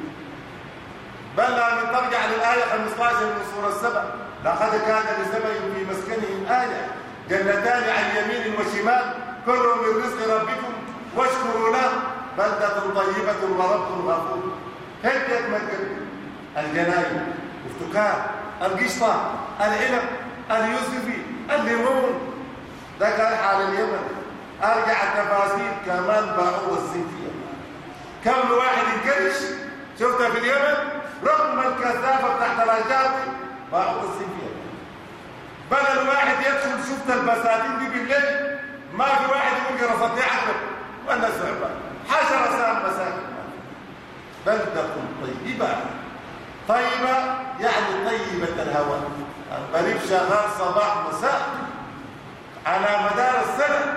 بل من ترجع للآية خمسة عشر من سورة السبع لقد كان لسبع في مسكنهم آية جنتان عن يمين وشمال كلوا من رزق ربكم واشكروا له بلدة طيبة ورب غفور. هدت مكة الجناين الفتكار القشطة العنب اليوسفي الليمون. ده كان حال اليمن. ارجع التفاصيل كمان باعوا الزيتية كم واحد ينكرش شفتها في اليمن رغم الكثافة تحت الأشجار باعوا الزيتية. بل الواحد يدخل شفت البساتين دي بالليل ما في واحد يقول رصدني عقرب ولا ثعبان حشرة سام مساكن. بلدة طيبة طيبة يعني طيبة الهواء. القريب شغال صباح مساء على مدار السنة.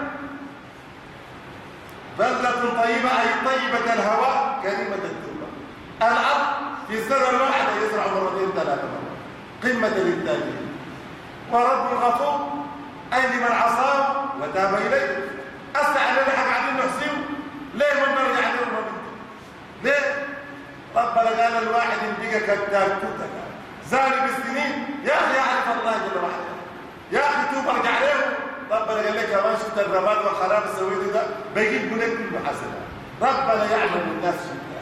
بلدة طيبة أي طيبة الهواء كريمة التربة. الأرض في السنة الواحدة يزرع مرتين ثلاثة مرات قمة للتاجرين. ورب غفور أي لمن عصاه وتاب إليه. أسعى لنا قاعدين نحسيه ليه ما نرجع لهم ليه؟ ربنا قال الواحد بقى كذاب كتك زاني بالسنين يا أخي يعرف الله جل وعلا يا أخي توب ارجع له. ربنا قال لك ما شفت الرماد والخراب سويته ده بيجيب لك كل حسنة. ربنا يعلم الناس شكرا.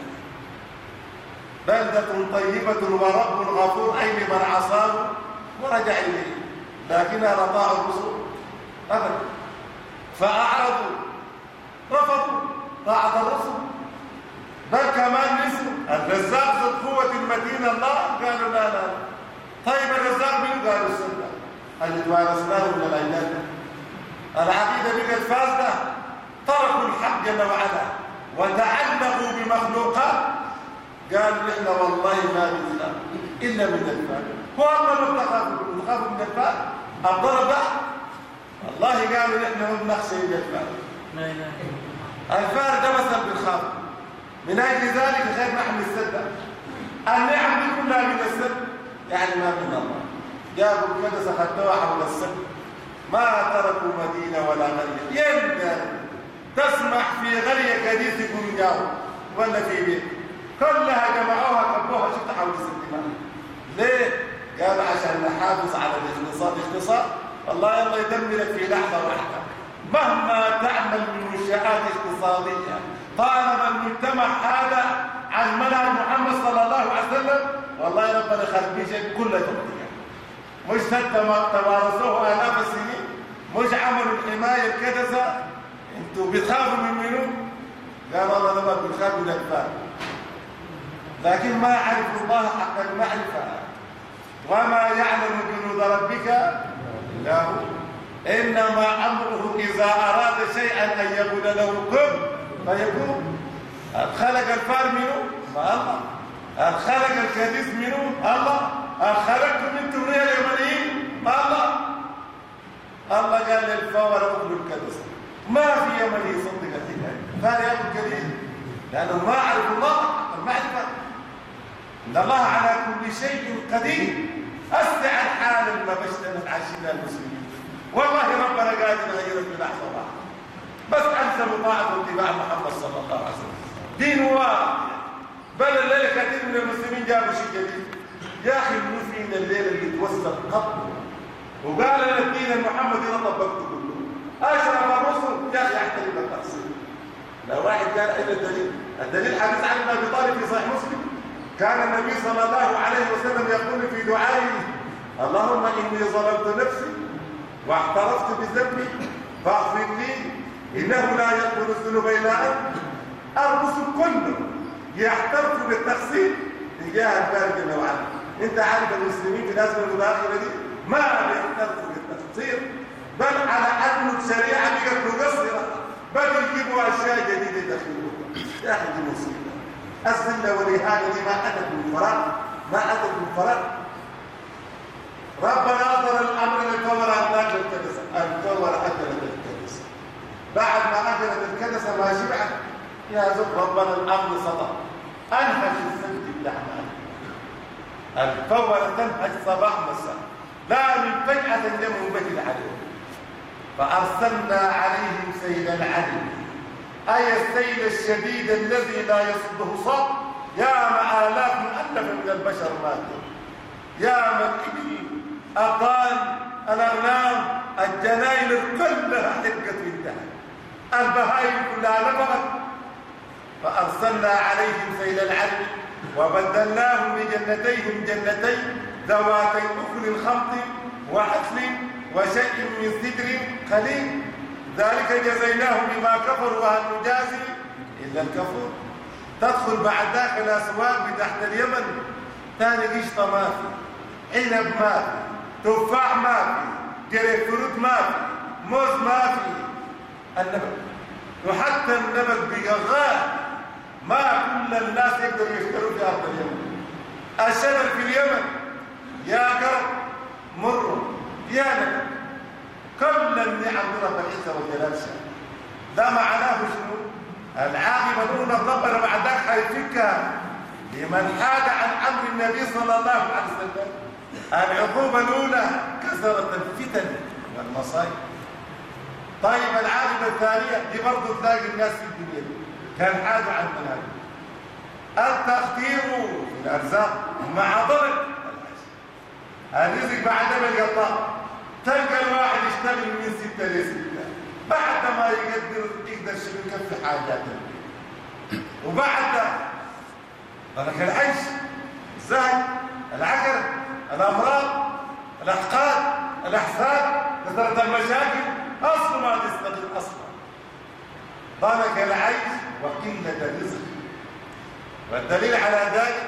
بلدة طيبة ورب غفور أي لمن عصاه ورجع إليه لكنها رضاع الرسل أبدا فأعرضوا رفضوا طاعة الرسل. بل كمان نسوا الرزاق ذو القوة المتين الله قالوا لا لا. طيب الرزاق مين؟ قالوا السنة اللي توارثناه من الأجداد. العقيدة بقت فاسدة تركوا الحق جل وعلا وتعلقوا بمخلوقات. قالوا نحن والله ما بنخاف إلا من الفار. هو الله نخاف من الفار الضرب ده والله قالوا نحن ما بنخشى إلا الفار. لا إله إلا الله. الفار ده مثل بالخاف. من أجل ذلك خير نحن السد. النعم دي كلها من السد يعني ما من الله. جابوا كده سخدوها حول السد ما تركوا مدينة ولا قرية. يندر تسمح في قرية كديسكم جاو ولا في بيت كلها جمعوها كبوها شفت حول السد. ليه؟ قال عشان نحافظ على الاقتصاد. الاقتصاد والله يلا يدمرك في لحظة واحدة مهما تعمل من منشآت اقتصادية طالما المجتمع هذا عن منهج محمد صلى الله عليه وسلم والله ربنا يخلي شيء كله تبطيع. مش توارثوه آلاف السنين مش عملوا الحماية الكدسة. انتوا بتخافوا من منو؟ قال الله لما بنخاف من الفار لكن ما يعرف الله حق المعرفة. وما يعلم جنود ربك إلا هو. إنما أمره إذا أراد شيئا أن يقول له كن فيكون. الخلق الفار منه ما الله، الخلق الكديس منه الله، الخلقكم انتم ريال اليمنيين ما الله. الله قال للفور اكلوا الكدس، ما في يمني يصدق الحكايه، فار ياكل كديس لانه ما عرف الله المعرفه ان الله على كل شيء قدير. اسرع الحال ما بشتنا عاشنا المسلمين، والله ربنا قادر يغيرك في لحظه واحده، بس الزم طاعه واتباع محمد صلى الله عليه وسلم. دين واحد، بل الليله كثير من المسلمين جابوا شيء جديد. يا اخي مو فينا الليله اللي توسط قبله وقال لنا الدين المحمدي انا طبقته كله. اشرف الرسل يا اخي احترم التقصير. لو واحد قال اين الدليل؟ الدليل حديث عن ابي طالب في صحيح مسلم، كان النبي صلى الله عليه وسلم يقول في دعائه: اللهم اني ظلمت نفسي واعترفت بذنبي فاغفر لي انه لا يغفر الذنوب الا انت. الرسل كلهم يعترفوا بالتقصير تجاه الباري جل وعلا. انت عارف المسلمين في الازمه المتاخره دي ما بيعترفوا بالتقصير، بل على انه الشريعه بقت مقصره، بل يجيبوا اشياء جديده يدخلوها. يا اخي دي مصيبه. الذله والاهانه دي ما اتت من فراغ، ما اتت من فراغ. ربنا اضر الامر للفور ان تاكل الكنسه، الفور اكلت الكنسه. بعد ما اكلت الكنسه ما شبعت يا زب ربنا الامر سطر، انهش السد بالاعمال. الفور تنهش صباح مساء، لا من فجأة دم بجل عليهم. فأرسلنا عليهم سيل العلم، أي السيل الشديد الذي لا يصده صد. يا ما آلاف مؤلفة من البشر ماتوا، يا ما الإبل، أقال، الأغنام، الجناين كلها حرقت وانتهت، البهائم كلها نفقت. فأرسلنا عليهم سيل العلم وبدلناهم بجنتيهم جنتين ذواتي أكل خمط وعسل وشيء من سدر قليل، ذلك جزيناهم بما كفروا وهل نجازي إلا الكفور. تدخل بعد ذاك الأسواق تحت اليمن ثاني قشطة ما في، عنب ما في، تفاح ما في، جريك فروت ما في، موز ما في، النبت. وحتى النبت بغاء ما كل الناس يقدروا يشتروا في أرض اليمن. الشجر في اليمن يا قرب مر يا نبت، كل النعم من رب العزة والجلال شاء. ده معناه شنو؟ العاقبة دون ربنا بعد ذلك حيفكها لمن حاد عن أمر النبي صلى الله عليه وسلم. العقوبة الأولى كثرة الفتن والمصائب. طيب العاقبة الثانية دي برضه تلاقي الناس في الدنيا كان حادوا عن منهج التخطير في الأرزاق مع ضرب الرزق بعد ما يقطع. تلقى الواحد يشتغل من ستة لستة بعد ما يقدر يقدر شنو يكفي حاجاته، وبعد ذلك العيش الزهد العقر الأمراض الأحقاد الأحساد كثرة المشاكل أصلا ما تستقيم أصلا. ضنك العيش وقلة الرزق. والدليل على ذلك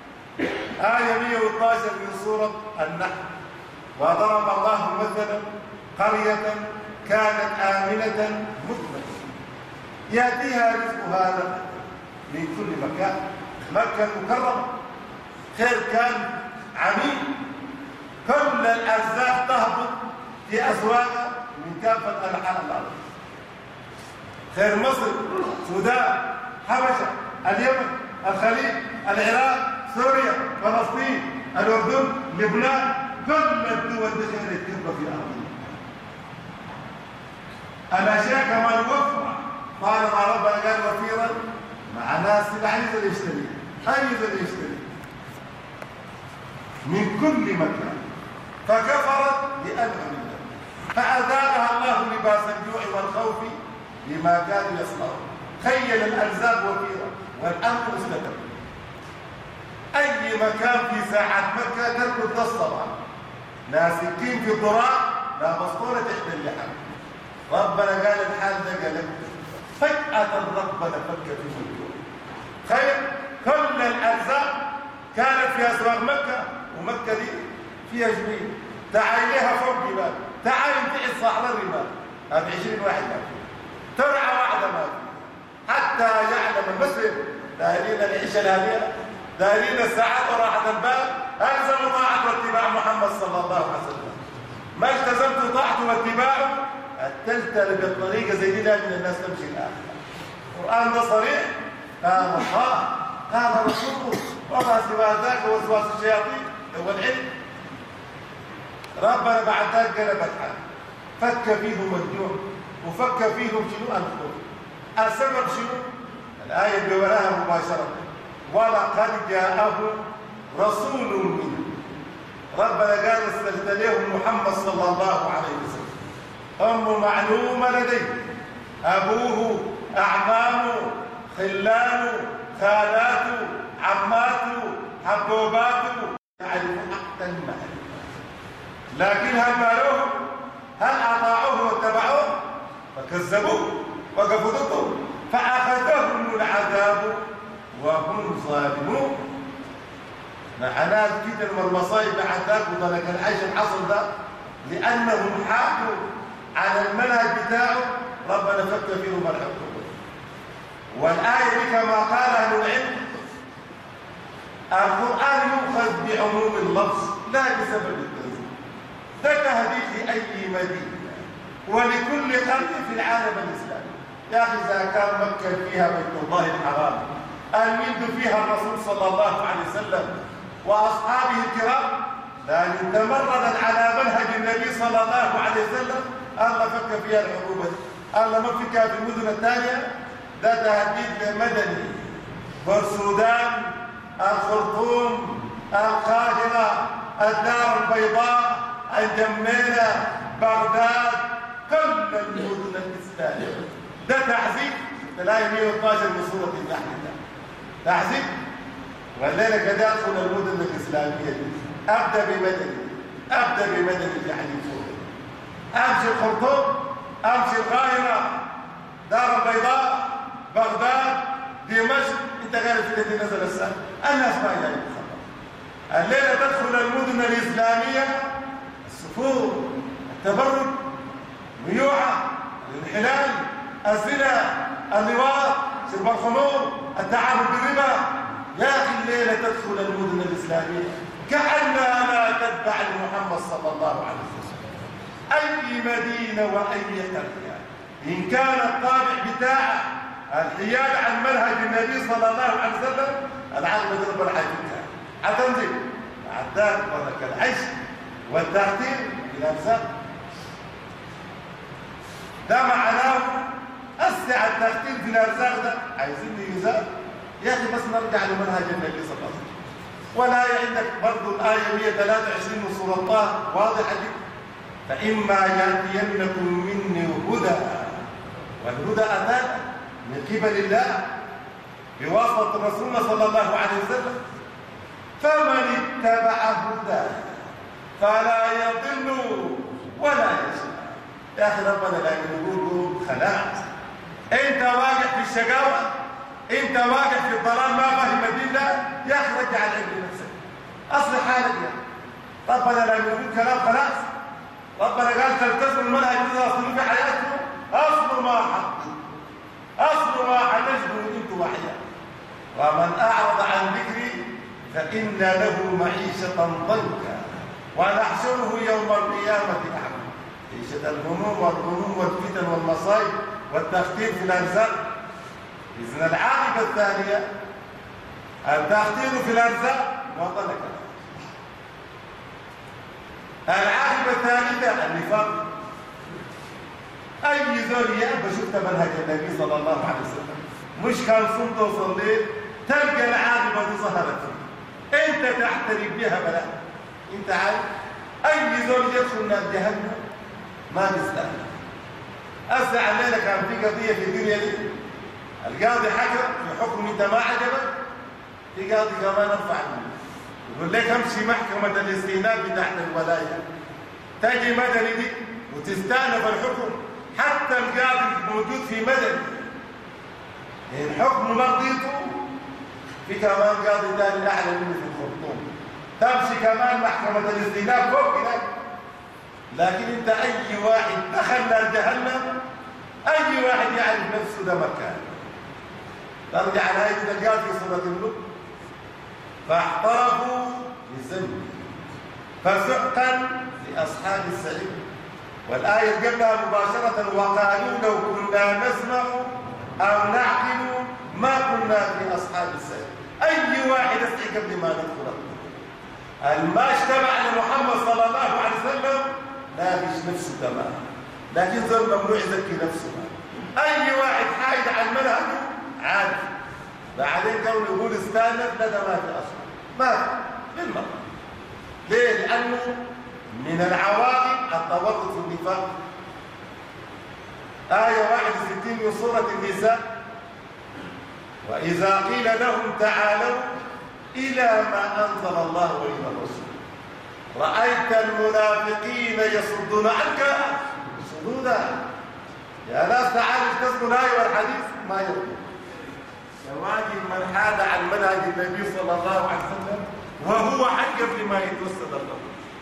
آية مئة واثني عشر من سورة النحل: وضرب الله مثلا قرية كانت آمنة مطمئنة يأتيها رزقها من كل مكان. مكة المكرمة خير كان عميم، كل الأرزاق تهبط في أسواقها من كافة أنحاء الأرض. خير مصر، السودان، حبشة، اليمن، الخليج، العراق، سوريا، فلسطين، الأردن، لبنان، كل الدول دخلت التربة في أرضها. الأشياء كمان وفرة، طالما ربنا قال وفيرا مع ناس عايز يشتري، عايز يشتري من كل مكان. فكفرت بأنعم الله فأذاقها الله لباس الجوع والخوف بما كانوا يصنعون. خيل الأرزاق وفيرا والأمر مستتر. أي مكان في ساحة مكة تركض الصباح، ناسكين في الضراع لا مسطورة تحت اللحم. ربنا قال الحال ده قال فجأة ربنا فك في ملكه. خير كل الأرزاق كانت في أسواق مكة، ومكة دي فيها جبال تعال لها فوق جبال، تعال انتعي الصحراء الرمال هذا عشرين واحد ما فيه، ترعى واحدة ما فيه، حتى يعلم المسلم دايرين العيشة الهادئة، دايرين السعادة وراحة البال، ألزم طاعة واتباع محمد صلى الله عليه وسلم. ما التزمت طاعته واتباعه التلتل بالطريقة زي دي لكن الناس تمشي الآن. القرآن ده صريح، قال الله قال رسوله وما سوى ذاك وسواس الشياطين هو العلم. ربنا بعد ذلك قلبت حاله، فك فيهم الجوع وفك فيهم شنو الخوف. السبب شنو؟ الآية اللي وراها مباشرة، ولقد جاءهم رسول منه. ربنا قال استجد لهم محمد صلى الله عليه وسلم، أم معلومة لديه، أبوه أعمامه خلانه خالاته عماته حبوباته يعرف حق المعرفة. لكن هل بالوهم؟ هل أطاعوه واتبعوه؟ فكذبوه وقفوا ضده فأخذهم العذاب وهم ظالمون. معناه كده والمصائب بعد ذاك وضلك العيش الحصل ده لأنهم حاكوا على المنهج بتاعه. ربنا فك فيهم الحكم. والآية دي كما قال أهل العلم القرآن يؤخذ بعموم اللفظ لا بسبب التنزيل. ده تهديد لأي مدينة ولكل قرية في العالم الإسلامي. يا أخي إذا كان مكة فيها بيت الله الحرام الميلد فيها الرسول صلى الله عليه وسلم وأصحابه الكرام لأن تمردا على منهج النبي صلى الله عليه وسلم الله فك فيها العقوبة. الله ما فكها في المدن الثانية. ده تهديد مدني. والسودان الخرطوم القاهرة الدار البيضاء الجميلة بغداد كل المدن الإسلامية ده تعذيب. تلاقي مئة واثناشر من سورة النحل ده تعذيب. والليلة قد أدخل المدن الإسلامية دي أبدأ بمدني أبدأ بمدني يعني فوق أمشي الخرطوم أمشي القاهرة دار البيضاء بغداد دمشق. انت عارف الذي نزل السنة الناس ما يجي خبر. الليلة تدخل المدن الإسلامية السفور التبرج ميوعة الانحلال الزنا اللواط شرب الخمور التعامل بالربا. يا أخي الليلة تدخل المدن الإسلامية كأنها لا تتبع لمحمد صلى الله عليه وسلم. أي مدينة وأي قرية إن كان الطابع بتاعها الحياد عن منهج النبي صلى الله عليه وسلم العالم يضرب الحاجتها هتنزل بعد ذلك بركة العيش والتعطيل إلى أمثال. ده معناه أسع التخطيط في الأرزاق ده عايزين يزال. يا أخي بس نرجع لمنهج النبي صلى الله عليه وسلم. ولا عندك برضه الآية مئة وثلاثة وعشرين من سورة الله واضحة جدا. فإما يأتينكم مني هدى والهدى أتانا من قبل الله بواسطة رسولنا صلى الله عليه وسلم فمن اتبع هداه فلا يضل ولا يشقى. يا أخي ربنا لا يقول خلاص أنت واقع في الشقاوة أنت واقع في الضلال ما فاهم الدين ده. يا أخي رجع العلم لنفسك أصلح حالك. يا ربنا لا يقول كلام خلاص. ربنا قال تلتزم المنهج إذا أصلوا في حياتكم أصل ما حق أصل ما حتجبوا أنتم وحيا. ومن أعرض عن ذكري فإن له معيشة ضنكا ونحشره يوم القيامة أعمى. عيشة الهموم والغموم والفتن والمصائب والتخطيط في الأرزاق. إذن العاقبة الثانية التخطيط في الأرزاق وضلك. العاقبة الثالثة النفاق. أي زول يأبى شفت منهج النبي صلى الله عليه وسلم مش كان صمت وصليت تلقى العاقبة دي ظهرت فيك. أنت تحترق بها بلاء. أنت عارف أي زول يدخل من جهنم ما بيستاهل. أسع الليلة كان في قضية في الدنيا دي القاضي حكم في حكم أنت ما عجبك في قاضي كمان ارفع منه يقول لك امشي محكمة الاستئناف تحت الولاية تجي مدني دي وتستأنف الحكم حتى القاضي موجود في مدني الحكم مرضيته في كمان قاضي ثاني أعلى منه في الخرطوم تمشي كمان محكمة الاستئناف فوق هناك. لكن انت اي واحد دخل جهنم اي واحد يعرف نفسه ده مكان ترجع الآية تلقاها في سورة النور. فاحترفوا بذنب فسحقا لأصحاب السعير. والآية قبلها مباشرة وقالوا لو كنا نسمع أو نعقل ما كنا في أصحاب السعير. أي واحد يستحي قبل ما ندخل ما اجتمع لمحمد صلى الله عليه وسلم لا مش نفسه تمام، لكن زول ممنوع يزكي نفسه. أي واحد حايد عن منهجه عادي، بعدين كانوا يقول استانف لا ده ما في أصلا، ما في بالمرة. ليه؟ لأنه من العوائق التورط في النفاق. آية واحد وستين من سورة النساء: وإذا قيل لهم تعالوا إلى ما أنزل الله وإلى الرسول رأيت المنافقين يصدون عنك صدودا. يا ناس تعالوا تسمعوا الآية والحديث ما يرضون. سواجد من حاد عن منهج النبي صلى الله عليه وسلم وهو حق لما يتوسد الله.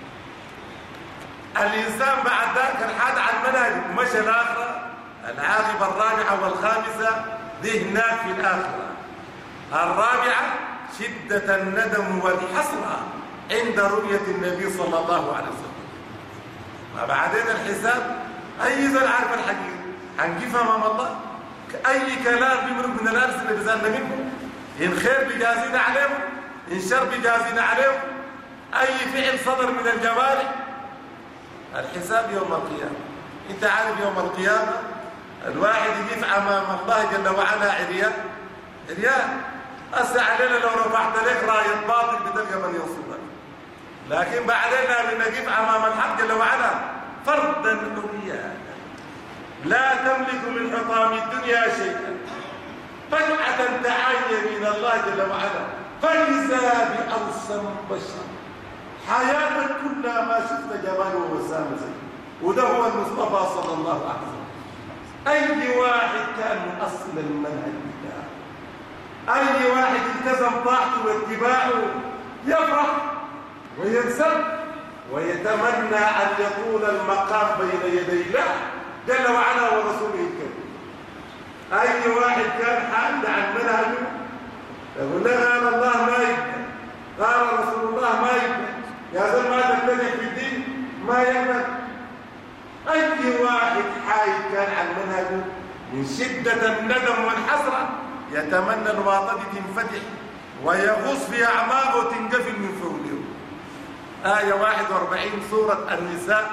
الإنسان بعد ذلك الحاد عن منهج ومشى الآخرة، العاقبة الرابعة والخامسة دي هناك في الآخرة. الرابعة شدة الندم والحسرة عند رؤية النبي صلى الله عليه وسلم. وبعدين الحساب أي زول عارف الحقيقة هنقف أمام الله. أي كلام بيمرق من الألسنة بزالنا منه، إن خير بيجازينا عليه، إن شر بيجازينا عليه، أي فعل صدر من الجوارح. الحساب يوم القيامة. أنت عارف يوم القيامة الواحد يقف أمام الله جل وعلا عريان عريان. أسا علينا لو رفعت لك راية باطل بتلقى من ينصرك، لكن بعدين لما نقف أمام الحق جل وعلا فردا عريانا لا تملك من حطام الدنيا شيئا، فجأة تعين من الله جل وعلا فإذا بأوسم بشر. حياتك كلها ما شفت جمال ووسامة زي، وده هو المصطفى صلى الله عليه وسلم. أي واحد كان من أصل المنهج بتاعه، أي واحد التزم طاعته واتباعه يفرح وينسب ويتمنى أن يطول المقام بين يدي الله جل وعلا ورسوله الكريم. أي واحد كان حاد عن منهجه يقول له قال الله ما يبقى، قال رسول الله ما يبقى، يا زلمة ما تبتدئ في الدين ما يقبل. أي واحد حايد كان عن منهجه من شدة الندم والحسرة يتمنى الواطة تنفتح ويغوص في أعماقه وتنقفل من فوقه. آية واحد وأربعين سورة النساء: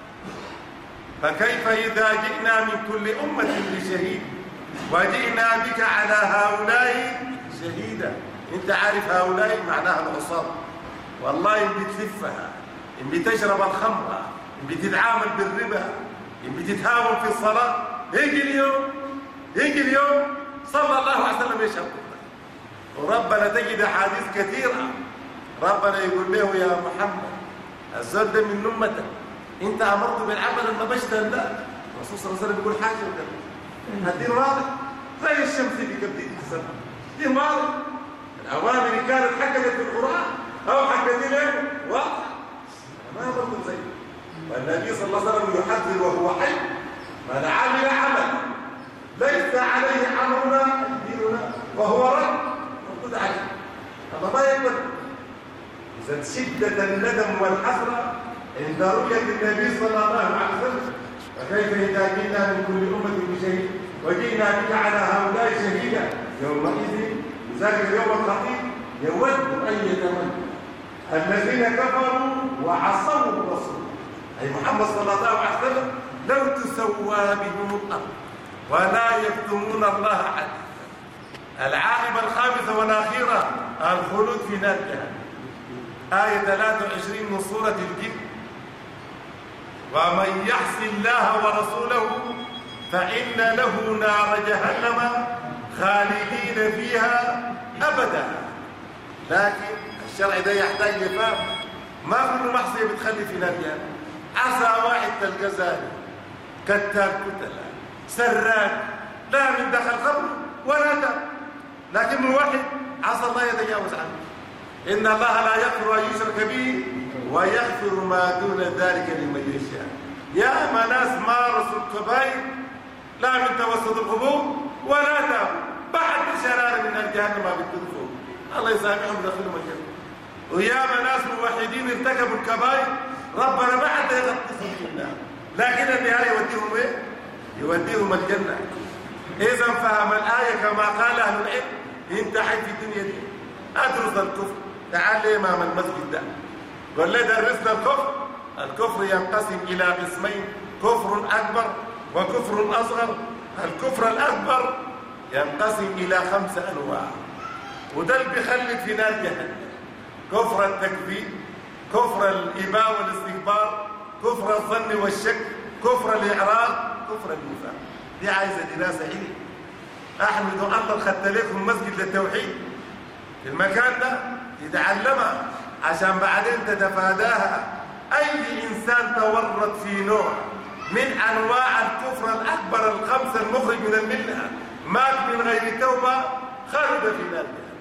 فكيف إذا جئنا من كل أمة بشهيد وجئنا بك على هؤلاء شهيدا. أنت عارف هؤلاء معناها العصاة. والله إن بتلفها، إن بتشرب الخمر، إن بتتعامل بالربا، إن بتتهاون في الصلاة، يجي اليوم يجي اليوم صلى الله عليه وسلم يشهد. وربنا تجد أحاديث كثيرة ربنا يقول له يا محمد الزول ده من أمتك، أنت أمرت بالعمل النبشت لا. الرسول صلى الله عليه وسلم يقول حاجة وكذا. الدين واضح زي الشمس اللي كبدت السماء. الدين واضح. الأوامر اللي كانت حققت في القرآن أو حققت له واضح. ما برضو زي والنبي صلى الله عليه وسلم يحذر وهو حي: من عمل عمل ليس عليه أمرنا ديننا وهو رد مردود عليه. هذا ما يقبل. إذا شدة الندم والحسرة عند رؤية النبي صلى الله عليه وسلم: فكيف إذا جئنا من كل أمة بشهيد وجئنا بك على هؤلاء شهيدا. يومئذ ذاك اليوم الخطير يود أن يتمنى الذين كفروا وعصوا الرسول أي محمد صلى الله عليه وسلم لو تسوى بهم الأرض ولا يكتمون الله حديثا. العاقبة الخامسة والأخيرة الخلود في نار جهنم. آية ثلاثة وعشرين من سورة الجن: ومن يعص الله ورسوله فإن له نار جهنم خالدين فيها أبدا. لكن الشرع ده يحتاج لفهم. ما كل معصية بتخلي في نار جهنم. عصى واحد تلقى زاني، كتاب كتلة، سراق، لا من دخل قبره ولا دم، لكن من واحد عصى الله يتجاوز عنه. إن الله لا يغفر أن يشرك به ويغفر ما دون ذلك لمن يشاء. يا ما ناس مارسوا الكبائر لا من توسط القبور ولا تابوا، بعد شرار من الجهنم ما بيتدفعوا الله يسامحهم دخلهم الجنة. وياما ناس موحدين ارتكبوا الكبائر ربنا ما حتى يغطسهم في النار، لكن النهاية يوديهم ايه؟ يوديهم الجنة. إذا فهم الآية كما قال أهل العلم انت حي في الدنيا دي أدرس الكفر، تعال لي إمام المسجد ده قال لي درسنا الكفر. الكفر ينقسم إلى قسمين، كفر أكبر وكفر أصغر. الكفر الأكبر ينقسم إلى خمسة أنواع، وده اللي بيخلد في نار جهنم: كفر التكفير، كفر الإباء والاستكبار، كفر الظن والشك، كفر الإعراض، كفر النفاق. دي عايزة دراسة علمية. أحمد الله خدت لكم مسجد للتوحيد في المكان ده تتعلمها عشان بعدين تتفاداها. أي إنسان تورط في نوع من أنواع الكفر الأكبر الخمسة المخرج من الملة مات من غير توبة خالد في نار جهنم.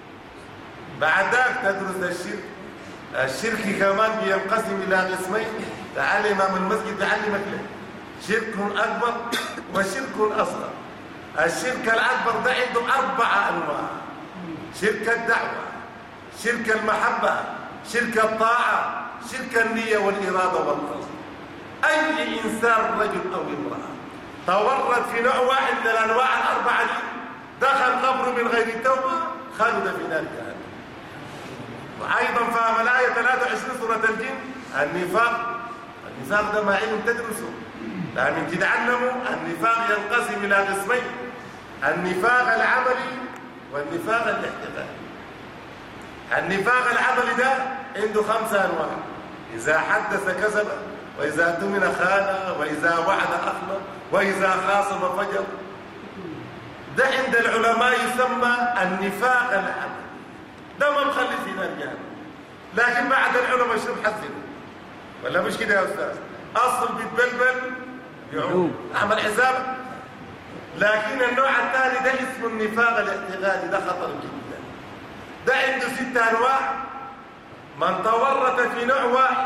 بعد ذلك تدرس الشرك. الشرك كمان ينقسم إلى قسمين، تعال إمام المسجد تعلمك له: شرك أكبر وشرك أصغر. الشرك الأكبر ده عنده أربعة أنواع: شرك الدعوة، شرك المحبة، شرك الطاعة، شرك النية والإرادة والقصد. أي إنسان رجل أو امرأة تورط في نوع واحد من الأنواع الأربعة دي دخل قبره من غير توبة خالد في نار جهنم. وأيضا فهم الآية ثلاثة وعشرين سورة الجن النفاق. النفاق ده ما علم تدرسه لكن تتعلموا. النفاق ينقسم إلى قسمين: النفاق العملي والنفاق الاعتقادي. النفاق العملي ده عنده خمسة أنواع: إذا حدث كذب، وإذا اؤتمن خان، وإذا وعد أخلف، وإذا خاصم فجر. ده عند العلماء يسمى النفاق العملي، ده ما مخلي في نار جهنم. لكن بعد العلماء شو محذروا ولا مش كده يا أستاذ؟ أصل بيتبلبل يعوم أعمل حساب. لكن النوع الثاني ده اسمه النفاق الاعتقادي، ده خطر جدا. ده عنده ستة أنواع. من تورط في نوع واحد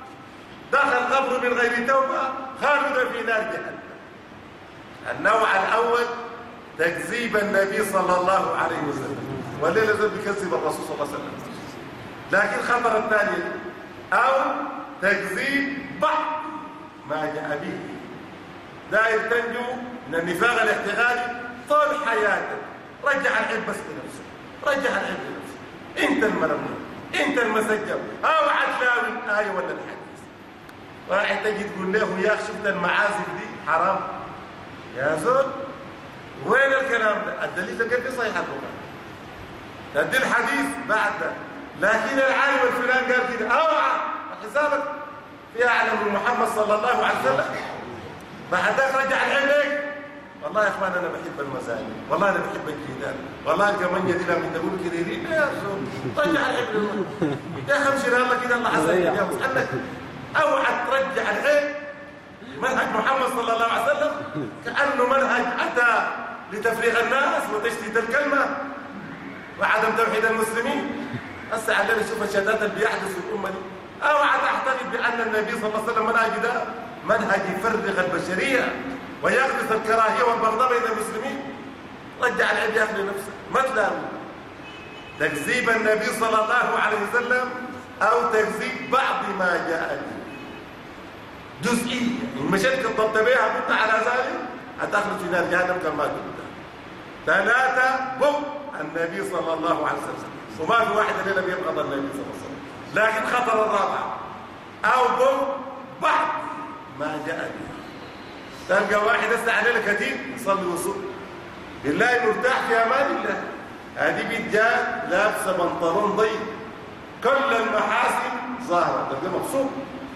دخل قبره من غير توبة خالد في نار جهنم. النوع الأول تكذيب النبي صلى الله عليه وسلم، والليلة زال بيكذب الرسول صلى الله عليه وسلم. لكن خطر الثاني أو تكذيب بعض ما جاء به. داير تنجو من النفاق الاعتقادي طول حياتك. رجع العيب بس بنفسك، رجع العيب بنفسك. انت المرمي، انت المسجل، او عتلاوي آية ولا الحديث. واحد تجي تقول له: يا اخي شفت المعازف دي حرام يا زول، وين الكلام ده؟ الدليل ده في صحيح البخاري، تدي الحديث بعد ده. لكن العالم الفلان قال كده، اوعى حسابك في اعلم من محمد صلى الله عليه وسلم. بعد ذاك رجع العين ليك: والله يا اخوان انا بحب المزايا، والله انا بحب الجيدان، والله الكمانجه دي لما تقول كريرين يا رسول رجع العين يا اخي امشي الله كده الله حسن يا مسألك. اوعى ترجع العين منهج محمد صلى الله عليه وسلم كانه منهج اتى لتفريغ الناس وتشتيت الكلمه وعدم توحيد المسلمين. هسه عندنا شوف الشتات اللي بيحدث في الامه دي. اوعى تعتقد بان النبي صلى الله عليه وسلم منهج ده منهج يفرغ البشريه ويغرس الكراهيه والبغضاء بين المسلمين. رجع العيب يا اخي لنفسك، ما تلاوي تكذيب النبي صلى الله عليه وسلم او تكذيب بعض ما جاء به جزئيه. ان مشيت ضبط بها كنت على ذلك هتخرج في نار جهنم كما كنت. ثلاثه بغض النبي صلى الله عليه وسلم، وما في واحد مننا بيبغض النبي صلى الله عليه وسلم. لكن خطر الرابع او بغض بعض ما جاء به. تلقى واحد هسه عليه كثير يصلي ويصوم بالله مرتاح في امان الله، هذه بتجاه لابسه بنطلون ضيق كل المحاسن ظاهره، تلقى مبسوط.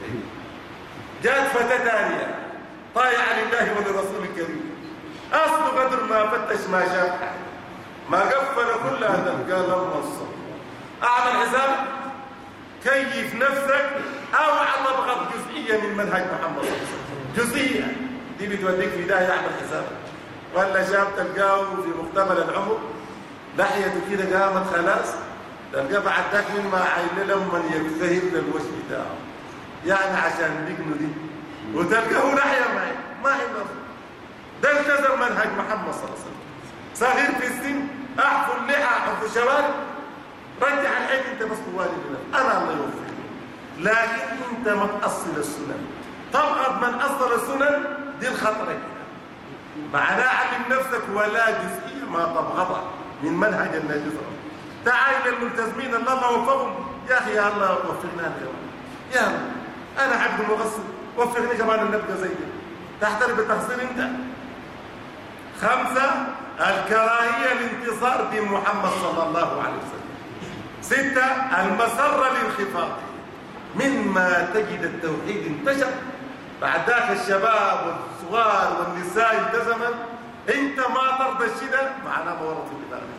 جات فتاه ثانيه طايعه لله وللرسول الكريم، اصل قدر ما فتش ما شاف حاجه، ما قفل كلها تلقى لما الصبر. اعمل حسابك، كيف نفسك، اوعى تبغض جزئيه من منهج محمد صلى الله عليه وسلم، جزئيه دي بتوديك في داهيه. اعمل حسابك. ولا شاب تلقاه في مقتبل العمر لحيته كده قامت خلاص، تلقاه بعد ذاك من ما عين لما يجتهد للوجه بتاعه يعني عشان بيقنوا دي، وتلقاه لحيه معي ما عنده. ده التزم منهج محمد صلى الله عليه وسلم، صغير في السن احفوا اللحى، احفوا الشوارب، رجع العيد انت بس موالي لنفسك، انا الله يوفقك. لكن انت ما تأصل السنن، تبغض من أصل السنن، دي الخطرة كده. معناه علم نفسك ولا جزئية ما تبغضها من منهج النبي. تعال للملتزمين اللي الله وفقهم، يا أخي يا الله وفقنا كمان، يا الله أنا عبد مقصر وفقني كمان أن نبقى زي كده. تحترم بالتقصير أنت. خمسة، الكراهية لانتصار دين محمد صلى الله عليه وسلم. ستة، المسرة للانخفاض. مما تجد التوحيد انتشر، بعد ذاك الشباب والصغار والنساء التزمت، انت ما ترضى الشدة معناه ما ورط في ذلك.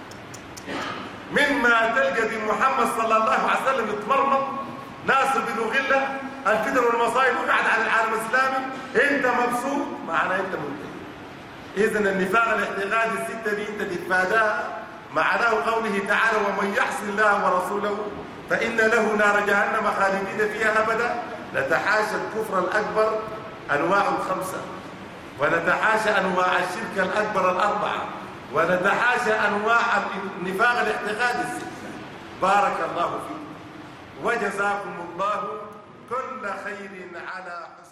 مما تلقى دين محمد صلى الله عليه وسلم يتمرمط، ناس بذو غله، الفتن والمصائب وقعد على العالم الاسلامي، انت مبسوط معناه انت منتهي. اذا النفاق الاعتقادي السته دي انت تتفاداها، معناه قوله تعالى: ومن يعص الله ورسوله فإن له نار جهنم خالدين فيها أبدا. نتحاشى الكفر الأكبر أنواع الخمسة، ونتحاشى أنواع الشرك الأكبر الأربعة، ونتحاشى أنواع النفاق الاعتقادي الستة. بارك الله فيكم وجزاكم الله كل خير على حسن